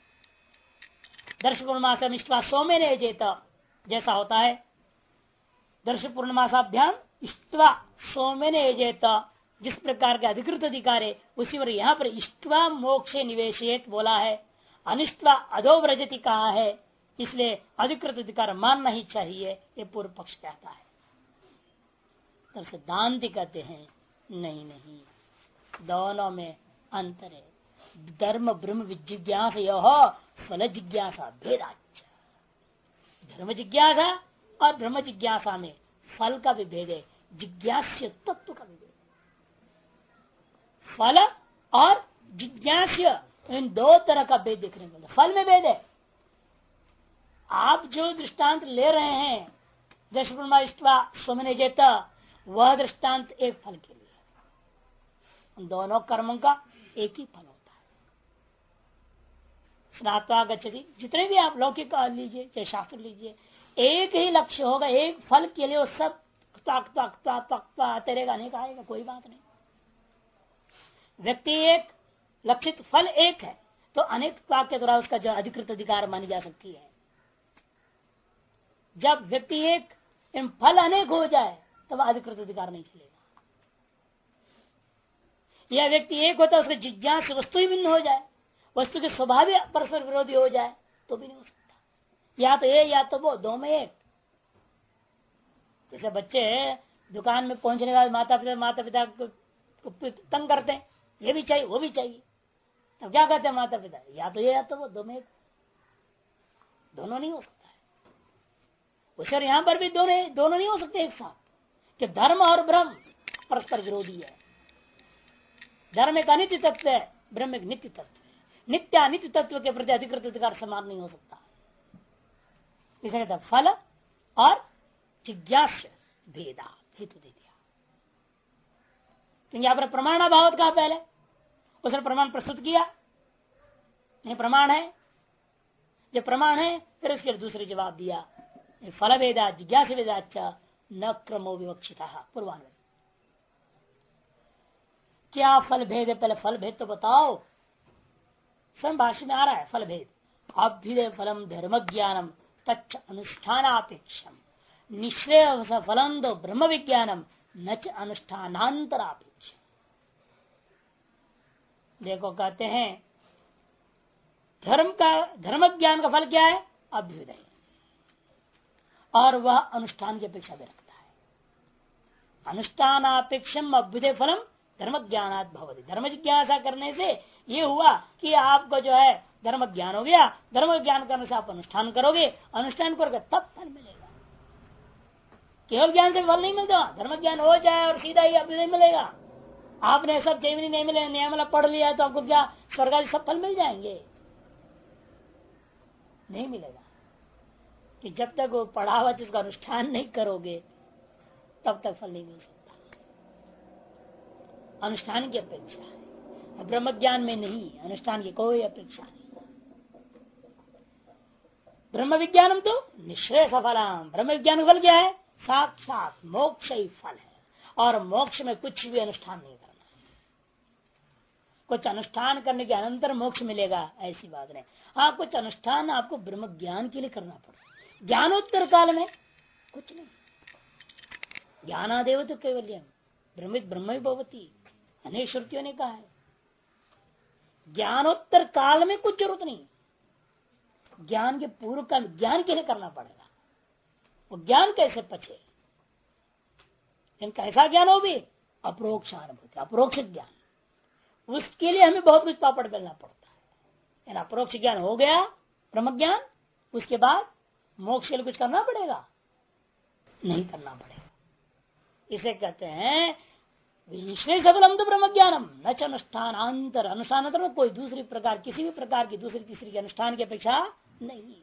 दर्श पूर्णमास इष्टवा सोमे ने जेता जैसा होता है, दर्श पूर्णमासाभ्याम इष्टवा सोमे ने जेता, जिस प्रकार के अधिकृत अधिकार है उसी पर यहाँ पर इष्टवा मोक्षे निवेशित बोला है, अनिष्टवा अधोव्रजति कहा है, इसलिए अधिकृत अधिकार मानना ही चाहिए, ये पूर्व पक्ष कहता है। तब सिद्धांत कहते हैं नहीं नहीं, दोनों में अंतर है। धर्म ब्रह्म जिज्ञासा फल जिज्ञासा भेदाच। धर्म जिज्ञासा और ब्रह्म जिज्ञासा में फल का भी भेद है, जिज्ञास्य तत्व का भी भेद। फल और जिज्ञास्य इन दो तरह का भेद देखने को मिलता। फल में भेद है। आप जो दृष्टांत ले रहे हैं दशमा सोमने जेता, वह दृष्टांत एक फल के लिए, उन दोनों कर्मों का एक ही फल होता है। स्नात्वा गच्छति, जितने भी आप लौकिक लीजिए चाहे शास्त्र लीजिए, एक ही लक्ष्य होगा, एक फल के लिए वो सब आते रहेगा, नहीं आएगा, कोई बात नहीं। व्यक्ति एक, लक्षित फल एक है, तो अनेक के द्वारा उसका जो अधिकृत अधिकार मानी जा सकती है। जब व्यक्ति एक फल अनेक हो जाए तब अधिकृत अधिकार नहीं चलेगा। यह व्यक्ति एक होता है, उसका जिज्ञास वस्तु ही भिन्न हो जाए, वस्तु के स्वभाव परस्पर विरोधी हो जाए तो भी नहीं हो सकता। या तो ये या तो वो, दो में एक। जैसे बच्चे दुकान में पहुंचने के बाद माता पिता को तंग करते हैं, ये भी चाहिए वो भी चाहिए, तब क्या कहते हैं माता पिता, या तो ये या तो वो, दो में एक, दोनों नहीं हो सकता है। उस यहाँ पर भी दोनों नहीं हो सकते एक साथ, कि धर्म और ब्रह्म परस्पर विरोधी है। धर्म एक अनित्य तत्व है, ब्रह्म एक नित्य तत्व है। नित्य अनित्य तत्व के प्रति अधिकृत अधिकार समान नहीं हो सकता। इसलिए कहता फल और जिज्ञास्य भेदा हेतु दे दिया। तो यहां पर प्रमाणाभाव कहा पहले, उसने प्रमाण प्रस्तुत किया, नहीं प्रमाण है। जब प्रमाण है फिर उसके दूसरे जवाब दिया, फल भेदा जिज्ञास भेदाचा न क्रमो विवक्षित पूर्वान्वय। क्या फल भेद है? पहले फल भेद तो बताओ। स्वयं भाष्य में आ रहा है फल भेद। अभ्युदय फलम धर्म ज्ञानम तच्च अनुष्ठानापेक्षम निश्रेय फलम दो ब्रह्म विज्ञानम न च अनुष्ठानांतरापेक्ष। देखो कहते हैं धर्म ज्ञान का फल क्या है? अभ्युदय, और वह अनुष्ठान की अपेक्षा भी रखता है। अनुष्ठानापेक्षम अभ्युदय फलम धर्म ज्ञानात् भवति। धर्म जिज्ञासा करने से ये हुआ कि आपको जो है धर्म ज्ञान हो गया। धर्म ज्ञान करने से आप अनुष्ठान करोगे, अनुष्ठान करोगे तब फल मिलेगा। केवल ज्ञान से फल नहीं मिलता, धर्म ज्ञान हो जाए और सीधा ही अभ्युदय मिलेगा। आपने सब जैमिनी नहीं मिले नियमला पढ़ लिया तो आपको क्या स्वर्ग आदि सब फल मिल जाएंगे? नहीं मिलेगा। कि जब तक वो पढ़ा हुआ जिसका अनुष्ठान नहीं करोगे तब तक फल नहीं मिल सकता। अनुष्ठान की अपेक्षा है, ब्रह्म ज्ञान में नहीं, अनुष्ठान की कोई अपेक्षा नहीं। ब्रह्म विज्ञानम तो निश्चय सफलम, ब्रह्म विज्ञान का फल क्या है? साक्षात मोक्ष ही फल है। और मोक्ष में कुछ भी अनुष्ठान नहीं करना, कुछ अनुष्ठान करने के अनंतर मोक्ष मिलेगा ऐसी बात नहीं। हाँ, कुछ अनुष्ठान आपको ब्रह्म ज्ञान के लिए करना पड़ेगा। ज्ञानोत्तर काल में कुछ नहीं। ज्ञानादेव तो केवल्यम ब्रह्मित ब्रह्म भवती, अनेक श्रुतियों ने कहा है। ज्ञानोत्तर काल में कुछ जरूरत नहीं, ज्ञान के पूर्व काल ज्ञान के लिए करना पड़ेगा। वो ज्ञान कैसे पचे? कैसा ज्ञान हो भी? अप्रोक्ष अनुभूति, अप्रोक्ष ज्ञान। उसके लिए हमें बहुत कुछ पापड़ बेलना पड़ता है। अप्रोक्ष ज्ञान हो गया ब्रह्म ज्ञान, उसके बाद मोक्ष के लिए कुछ करना पड़ेगा? नहीं करना पड़ेगा। इसे कहते हैं विशेष सबलम तो ब्रह्म ज्ञानम न च अनुष्ठानांतर। अनुष्ठानांतर में कोई दूसरी प्रकार, किसी भी प्रकार की दूसरी तीसरी के अनुष्ठान की अपेक्षा नहीं है।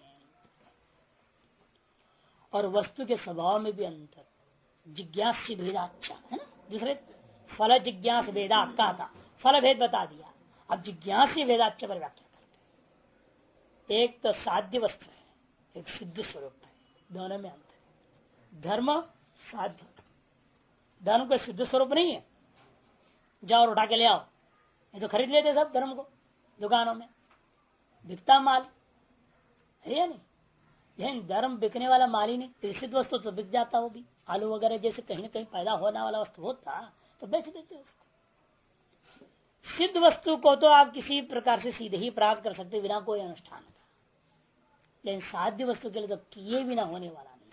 और वस्तु के स्वभाव में भी अंतर, जिज्ञास भेदाच्चा है ना। दूसरे फल जिज्ञास भेदात कहा था, फल भेद बता दिया। अब जिज्ञास भेदाच्च पर व्याख्या करते हैं। एक तो साध्य वस्तु है, एक सिद्ध स्वरूप है, दोनों में अंतर है। धर्म साध्य, धर्म का सिद्ध स्वरूप नहीं है। जाओ और उठा के ले आओ, ये तो खरीद लेते सब धर्म को दुकानों में, बिकता माल है या नहीं? लेकिन धर्म बिकने वाला माल ही नहीं। सिद्ध वस्तु तो बिक जाता, वो भी आलू वगैरह जैसे कहीं न कहीं पैदा होने वाला वस्तु होता तो बेच देते उसको। सिद्ध वस्तु को तो आप किसी प्रकार से सीधे ही प्राप्त कर सकते बिना कोई अनुष्ठान का, लेकिन साध्य वस्तु के लिए तो किए बिना होने वाला नहीं।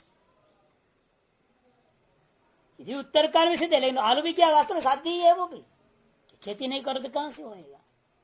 यदि उत्तर काल में सिद्ध है, लेकिन आलू भी क्या वास्तव में साध्य ही है, वो भी खेती नहीं करो तो कहां से होएगा?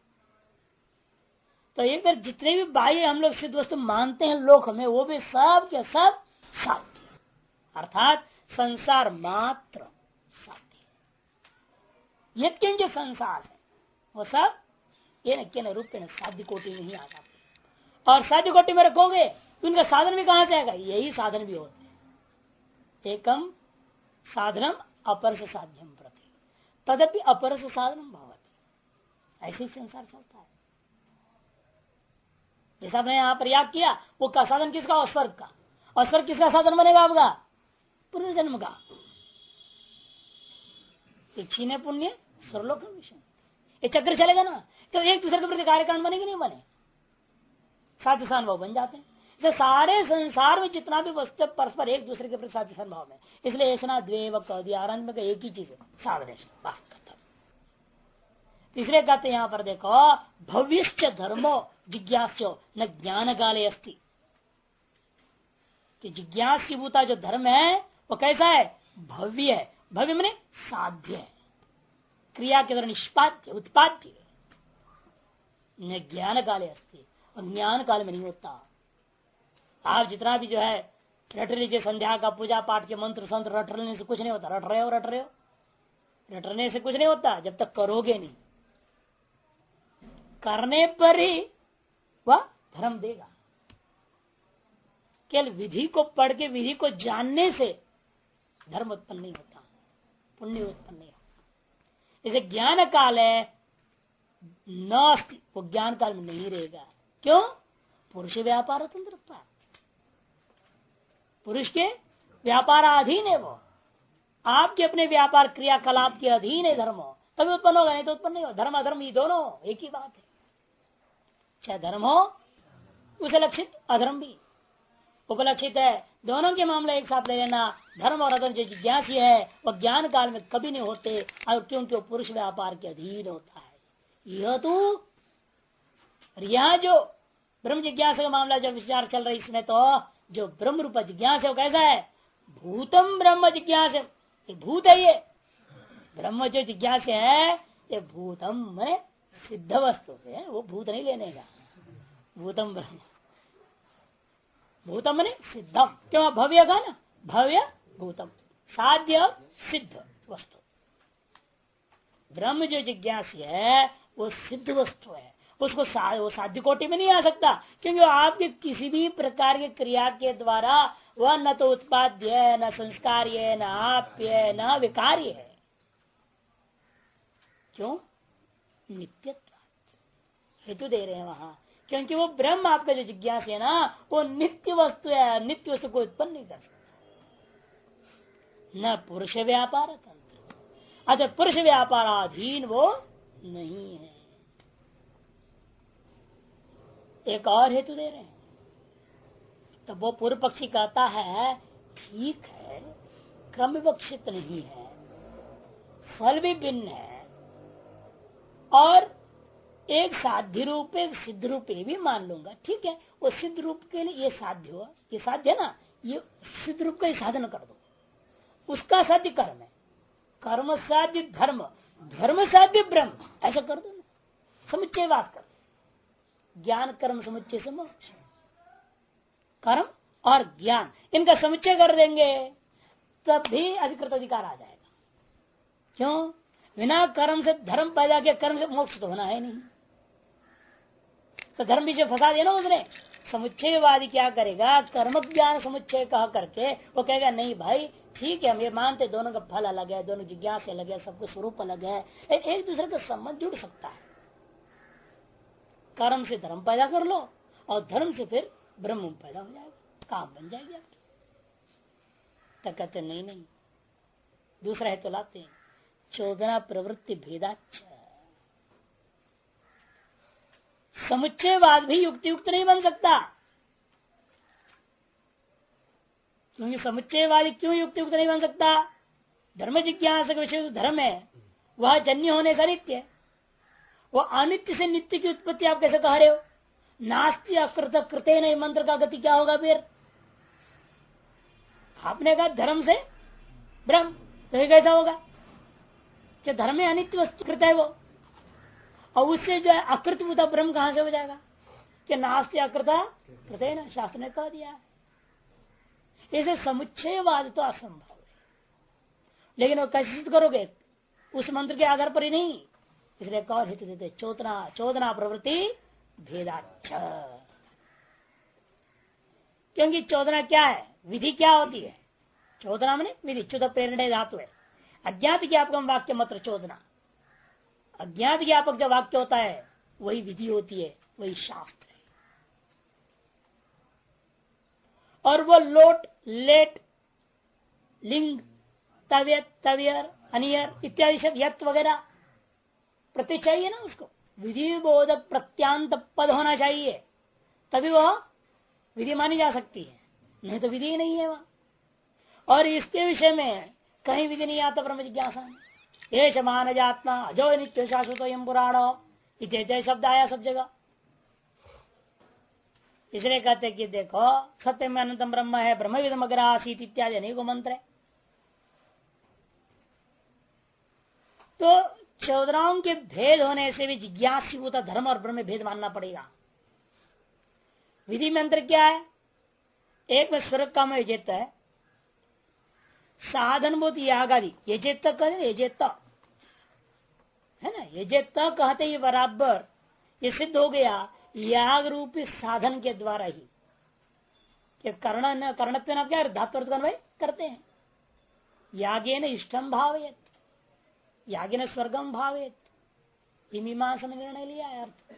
तो ये फिर जितने भी बाह्य हम लोग सिद्ध वस्तु मानते हैं लोक में, वो भी सब के सब साध्य, अर्थात संसार मात्र साध्य। यज्ञ जो संसार है वो सब ये रूप में साध्य कोटि में ही आ जाते। और साध्य कोटि में रखोगे तो उनका साधन भी कहां से आएगा? यही साधन भी होते हैं। एकम साधनम अपर से साध्यम प्रति तदपि अपर से साधनम भवति। ऐसे ही संसार चलता है। जैसा मैंने यहाँ पर याद किया, वो का साधन किसका? और स्वर्ग का। और स्वर्ग किसका साधन बनेगा आपका? पुनर्जन्म का। छीने पुण्य स्वर्लोक विषय, ये चक्र चलेगा ना, तो एक दूसरे के प्रति कार्यकारण बने कि नहीं बने? साध्य स्थान भाव बन जाते हैं। तो सारे संसार में जितना भी वस्तु परस्पर एक दूसरे के प्रति साध्य स्थान भाव में, इसलिए ऐसा द्वेव कह दिया। आरंभ में एक ही चीज है, साधन। तीसरे कहते यहाँ पर देखो, भव्यश्च धर्मो जिज्ञास्यो न ज्ञान काले अस्ति। कि जिज्ञासीभूता जो धर्म है वो कैसा है? भव्य है। भव्य माने साध्य है, क्रिया के द्वारा निष्पाद्य उत्पाद्य। न ज्ञान काले अस्ति, और ज्ञान काल में नहीं होता। आप जितना भी जो है रट लीजिए, संध्या का पूजा पाठ के मंत्र संत्र रटने से कुछ नहीं होता। रट रहे हो रटने से कुछ नहीं होता जब तक करोगे नहीं। करने पर ही वह धर्म देगा। केवल विधि को पढ़ के विधि को जानने से धर्म उत्पन्न नहीं होता, पुण्य उत्पन्न नहीं होता। इसे ज्ञान काल है न, वो ज्ञान काल में नहीं रहेगा। क्यों? पुरुष व्यापार तंत्रता, पुरुष के व्यापाराधीन है वो। आपके अपने व्यापार क्रियाकलाप के अधीन है धर्म, तभी उत्पन्न होगा, नहीं तो उत्पन्न नहीं होगा। धर्म अधर्म ये दोनों एक ही बात है। चाहे धर्म हो उसे लक्षित, अधर्म भी उपलक्षित है। दोनों के मामले एक साथ ले लेना। धर्म और अधर्म जो जिज्ञासी है वह ज्ञान काल में कभी नहीं होते, क्योंकि वो पुरुष व्यापार के अधीन होता है। यह तो यहाँ जो ब्रह्म जिज्ञासा का मामला जो विचार चल रहा है इसमें तो जो ब्रह्म रूप जिज्ञासा कैसा है? भूतम ब्रह्म जिज्ञासा, ये भूत है। ये ब्रह्म जो जिज्ञासा है ये भूतम में सिद्ध वस्तु है, वो भूत नहीं लेने का। भूतम ब्रह्म, भूतम ने सिद्धम, क्यों? भव्य का ना, भव्य भूतम, साध्य सिद्ध वस्तु। ब्रह्म जो जिज्ञासा है वो सिद्ध वस्तु है, उसको वो साध्य कोटि में नहीं आ सकता, क्योंकि आपके किसी भी प्रकार की क्रिया के द्वारा वह न तो उत्पाद्य है, न संस्कार्य, न आप्य, न विकार्य है। क्यों? नित्यत्व हेतु दे रहे हैं वहां, क्योंकि वो ब्रह्म आपका जो जिज्ञासा है ना वो नित्य वस्तु है, नित्य वस्तु को उत्पन्न नहीं कर सकता। न पुरुष व्यापार तंत्र, अतः पुरुष व्यापाराधीन वो नहीं है। एक और हेतु दे रहे हैं, तो वो पूर्व पक्षी कहता है ठीक है, क्रम विवक्षित नहीं है, फल भी भिन्न है, और एक साध्य रूप एक सिद्ध रूप ये भी मान लूंगा, ठीक है। वो सिद्ध रूप के लिए ये साध्य हुआ, ये साध्य ना, ये सिद्ध रूप का ही साधन कर दो, उसका साध्य कर्म है, कर्म साध्य धर्म, धर्म साध्य ब्रह्म, ऐसा कर दो ना, समुच्चय बात कर दो। ज्ञान कर्म समुच्चय से मोक्ष, कर्म और ज्ञान इनका समुच्चय कर देंगे तब भी अधिकृत अधिकार आ जाएगा। क्यों? बिना कर्म से धर्म पैदा किया, कर्म से मोक्ष तो होना है नहीं, तो धर्म भी फंसा दिया ना उसने। समुच्चयवादी क्या करेगा? कर्म ज्ञान समुच्चय कह करके वो कहेगा नहीं भाई ठीक है, हम ये मानते दोनों का फल अलग है, दोनों जिज्ञासा अलग है, सबका स्वरूप अलग है, एक दूसरे का संबंध जुड़ सकता है। कर्म से धर्म पैदा कर लो और धर्म से फिर ब्रह्म पैदा हो जाएगा, काम बन जाएगी आपकी। तो कहते नहीं, दूसरा है तो लाते हैं चोदना प्रवृत्ति भेदाच्छ, समुच्चयवाद भी युक्तियुक्त नहीं बन सकता। क्योंकि समुच्चयवादी क्यों युक्तियुक्त नहीं बन सकता? धर्म जिज्ञासा का विषय धर्म है, वह जन्य होने का नित्य है, वो अनित्य से नित्य की उत्पत्ति आप कैसे कह रहे हो? नास्ति अकृत कृते नहीं, मंत्र का गति क्या होगा फिर? आपने कहा धर्म से ब्रह्म, तो ये कैसा होगा कि धर्म में अनित्य वस्तु कृत है वो, और उससे जो है अकृत भूता ब्रह्म कहां से हो जाएगा? कि नास्ति अकृता कृते न, शास्त्र ने कह दिया है। इसे समुच्चयवाद तो असंभव है, लेकिन वो कैसे सिद्ध करोगे? उस मंत्र के आधार पर ही नहीं, इसलिए कौन हेतु देते चोदना प्रवृत्ति भेदाच्छ। क्योंकि चोदना क्या है? विधि क्या होती है? चोदना मैंने विधि, चुद प्रेरणा धातु है। अज्ञात ज्ञापक वाक्य मात्र चोदना, अज्ञात ज्ञापक जो वाक्य होता है वही विधि होती है, वही शास्त्र है। और वो लोट लेट लिंग तव्यत तव्यर अनियर इत्यादि शब्द यत वगैरह प्रत्यय चाहिए ना, उसको विधि बोधक प्रत्यांत पद होना चाहिए, तभी वह विधि मानी जा सकती है, नहीं तो विधि नहीं है वह। और इसके विषय में कहीं विधि नहीं आता ब्रह्म जिज्ञासा में। ये समान जात्मा अजो नित्य शाश्वत यम पुराण इत्यादि शब्द आया सब जगह। इसलिए कहते कि देखो सत्य में अनंतम ब्रह्म है, ब्रह्म विदम अग्र आसीत इत्यादि अनेक मंत्र है। तो चौदराओं के भेद होने से भी जिज्ञासीभूता धर्म और ब्रह्म भेद मानना पड़ेगा। विधि मंत्र क्या है? एक में स्वर्ग काम यजेत है, साधनभूत याग आदि यजेत यजेत है ना, यजेत कहते ही बराबर ये सिद्ध हो गया याग रूपी साधन के द्वारा ही। कर्णत्व ना क्या धातु करते हैं, यागे न इष्टम भावेत, यागे न स्वर्गम भावेत, मीमांसा में निर्णय लिया है अर्थ।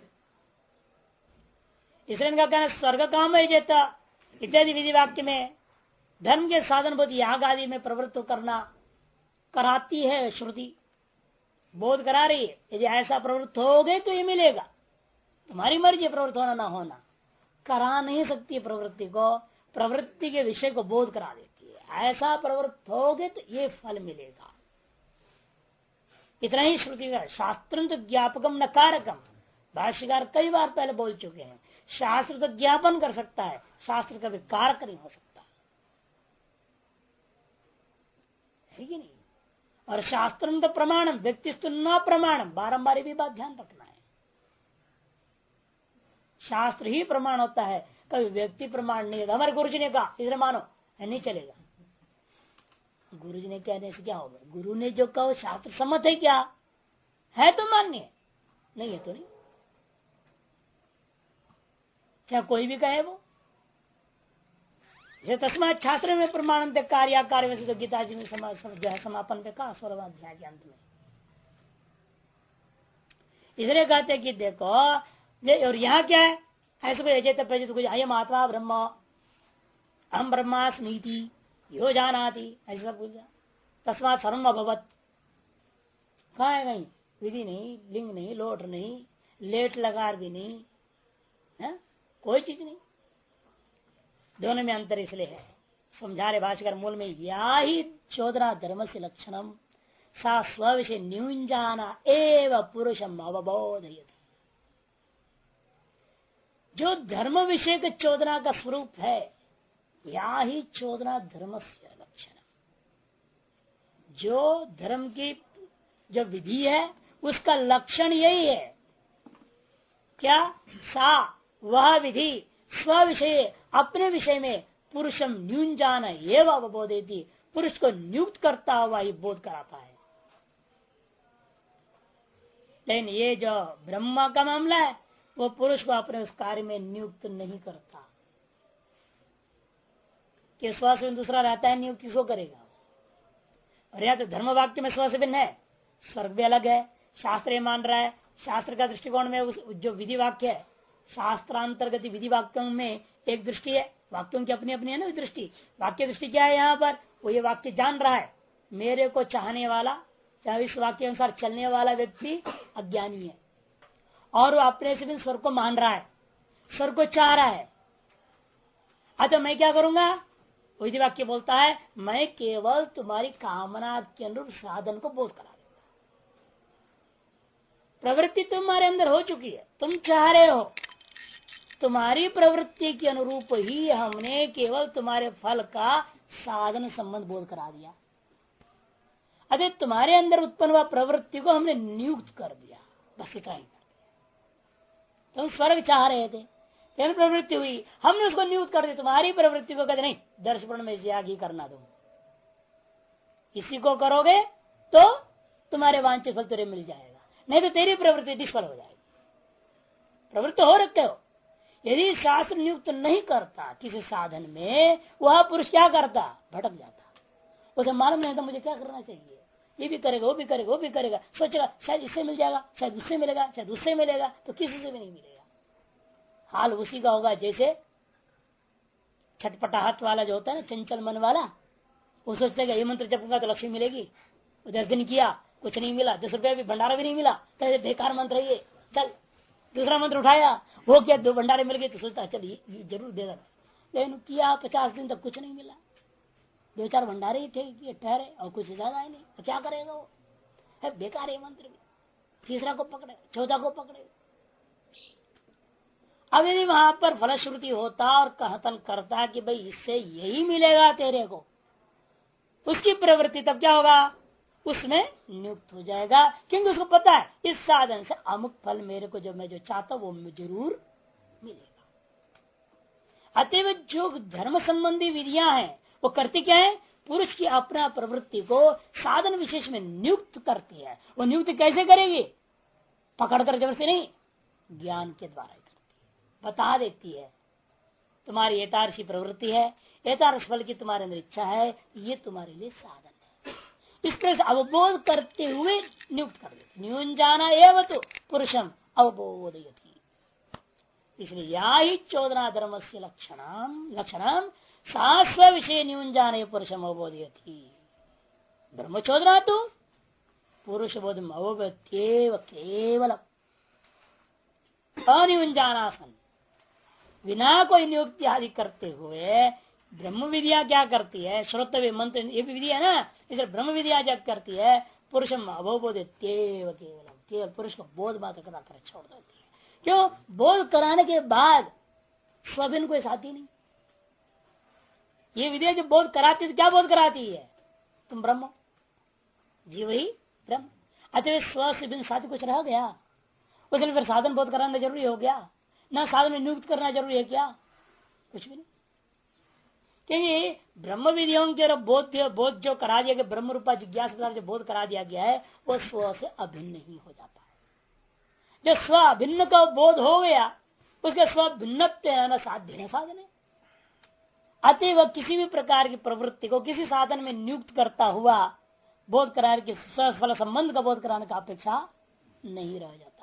इसलिए इनका कहना स्वर्ग काम है जेता इत्यादि विधि वाक्य में धर्म के साधन बोध याग आदि में प्रवृत्त करना कराती है श्रुति, बोध करा रही है। यदि ऐसा प्रवृत्त हो गए तो ये मिलेगा, तुम्हारी मर्जी प्रवृत्त होना ना होना, करा नहीं सकती प्रवृत्ति को, प्रवृत्ति के विषय को बोध करा देती है। ऐसा प्रवृत्त हो गए तो ये फल मिलेगा। इतना ही श्रुति का शास्त्र तो ज्ञापकम न कारकम। भाष्यकार कई बार पहले बोल चुके हैं, शास्त्र तो ज्ञापन कर सकता है, शास्त्र कभी कारक नहीं हो सकता है कि नहीं। और शास्त्र तो प्रमाणम, व्यक्तित्व न प्रमाणम, बारंबार भी बात ध्यान रखना है। शास्त्र ही प्रमाण होता है, कभी व्यक्ति प्रमाण नहीं होता। हमारे गुरुजी ने कहा इसलिए मानो, नहीं चलेगा। गुरुजी ने कहने से क्या होगा? गुरु ने जो कहा शास्त्र सम्मत है, क्या है तो मान्य, नहीं है तो नहीं। चाहे कोई भी कहे वो, जैसे तस्मात् शास्त्र में प्रमाण कार्य कार्य में से तो गीता जी में समापन पे कहा 16वां के अंत में। इसलिए कहते कि देखो, और यहाँ क्या है, ऐसे कोई अजय प्रजित कुछ अयम आत्मा ब्रह्म हम ब्रह्मास्मीति यो जानाति ऐसा सब कुछ। तस्मात् सर्वम अभवत, कहाँ है? कहीं विधि नहीं, लिंग नहीं, लोट नहीं, लेट लगार भी नहीं है, कोई चीज नहीं। दोनों में अंतर इसलिए है, समझा रहे भाष्यकार मूल में, या ही चोदना धर्म से लक्षणम सा स्विषय न्यूंजाना एवं पुरुषम अवबोधयति। जो धर्म विषय के चोदना का स्वरूप है, या ही चोदना धर्म से लक्षण, जो धर्म की जो विधि है उसका लक्षण यही है। क्या? सा वह विधि स्व विषय, अपने विषय में पुरुषम न्यूंजान एवं अवबोधयति, पुरुष को नियुक्त करता हुआ ही बोध कराता है। लेकिन ये जो ब्रह्मा का मामला है, वो पुरुष को अपने उस कार्य में नियुक्त नहीं करता। कि स्व से दूसरा रहता है, नियुक्त किसको करेगा? और या तो धर्म वाक्य में स्व से भिन्न है, स्वर्ग भी अलग है, शास्त्र मान रहा है। शास्त्र का दृष्टिकोण में उस जो विधि वाक्य है, शास्त्रांतर्गत विधि वाक्यों में एक दृष्टि है, वाक्यों की अपनी अपनी है ना दृष्टि। वाक्य दृष्टि क्या है? यहाँ पर वो ये वाक्य जान रहा है, मेरे को चाहने वाला, चाहे इस वाक्य अनुसार चलने वाला व्यक्ति अज्ञानी है, और वो अपने से भी स्वर को मान रहा है, स्वर को चाह रहा है। अच्छा मैं क्या करूंगा? विधि वाक्य बोलता है, मैं केवल तुम्हारी कामना के अनुरूप साधन को बोध करा दूंगा। प्रवृत्ति तुम्हारे अंदर हो चुकी है, तुम चाह रहे हो, तुम्हारी प्रवृत्ति के अनुरूप ही हमने केवल तुम्हारे फल का साधन संबंध बोध करा दिया। अरे तुम्हारे अंदर उत्पन्न हुआ प्रवृत्ति को हमने नियुक्त कर दिया, बस इतना ही कर दिया। तुम स्वर्ग चाह रहे थे, फिर प्रवृत्ति हुई, हमने उसको नियुक्त कर दिया। तुम्हारी प्रवृत्ति को कहते नहीं, दर्शपूर्ण में याग ही करना तुम, इसी को करोगे तो तुम्हारे वांछित फल तेरे मिल जाएगा, नहीं तो तेरी प्रवृत्ति निष्फल हो जाएगी। प्रवृत्ति हो रखते हो, यदि शास्त्र नियुक्त नहीं करता किसी साधन में, वह पुरुष क्या करता? भटक जाता। उसे मालूम नहीं था मुझे क्या करना चाहिए, ये भी करेगा, वो भी करेगा, वो भी करेगा, सोचेगा शायद इससे मिल जाएगा, शायद उससे मिलेगा, शायद उससे मिलेगा, तो किसी से भी नहीं मिलेगा। हाल उसी का होगा जैसे छटपटाहट वाला जो होता है ना, चंचल मन वाला, वो सोचते ये मंत्र जपूंगा तो लक्ष्मी मिलेगी। 10 दिन किया, कुछ नहीं मिला, 10 रुपया भी भंडारा भी नहीं मिला, कहते बेकार मंत्र है ये, चल दूसरा मंत्र उठाया, वो क्या 2 भंडारे मिल गए, तो सोचता चल ये जरूर देगा। लेकिन किया 50 दिन तक कुछ नहीं मिला, 2-4 भंडारे ही थे ठहरे और कुछ ज्यादा है नहीं, तो क्या करेगा वो? है बेकार है मंत्र भी। तीसरा को पकड़े, चौथा को पकड़े। अब यदि वहां पर फलश्रुति होता और कहतन करता कि भाई इससे यही मिलेगा तेरे को, उसकी प्रवृत्ति तब क्या होगा? उसमें नियुक्त हो जाएगा, क्योंकि उसको पता है इस साधन से अमुक फल मेरे को जो मैं जो चाहता हूं वो मुझे जरूर मिलेगा। अतएव जो धर्म संबंधी विधियां हैं वो करती क्या है? पुरुष की अपना प्रवृत्ति को साधन विशेष में नियुक्त करती है। वो नियुक्त कैसे करेगी? पकड़कर जबरदस्ती नहीं, ज्ञान के द्वारा करती है, बता देती है तुम्हारी एतारसी प्रवृत्ति है, एतारस फल की तुम्हारे अंदर इच्छा है, ये तुम्हारे लिए साधन है। इस तरह से अवबोध करते हुए नियुक्त कर देते। न्यूंजाना एवं तो पुरुषम अवबोधयति। इसलिए या ही चोदना धर्म से लक्षणम शास्व विषय न्यूंजान पुरुषम अवबोधयति। ब्रह्मचोदना तो पुरुष बोध अवगत्येव केवल अनियुंजानासन, बिना कोई नियुक्ति आदि करते हुए ब्रह्म विद्या क्या करती है? श्रोतव्य मंत्र ये भी विधि है ना, इसे ब्रह्म विद्या जब करती है पुरुषम अवबोधे केवल केवल पुरुष को बोध मात्र कराकर छोड़ देती है। क्यों? बोध कराने के बाद स्वभिन्न कोई साथी नहीं। ये विद्या जब बोध कराती है तो क्या बोध कराती है? तुम ब्रह्म, जीव ही ब्रह्म। अतः स्व से बिन साथी कुछ रह गया? उसने फिर साधन बोध कराना जरूरी हो गया? ना साधन में नियुक्त करना जरूरी है क्या? कुछ भी नहीं। क्योंकि ब्रह्म विधियों के बोध जो करा दिया गया, ब्रह्म रूपा जिज्ञासा जो बोध करा दिया गया है, वो स्व से अभिन्न ही हो जाता है। जो स्व अभिन्न का बोध हो गया, उसके स्व भिन्न साध्य है, साधन है। अतएव किसी भी प्रकार की प्रवृत्ति को किसी साधन में नियुक्त करता हुआ बोध कराने के फल संबंध का बोध कराने का अपेक्षा नहीं रह जाता।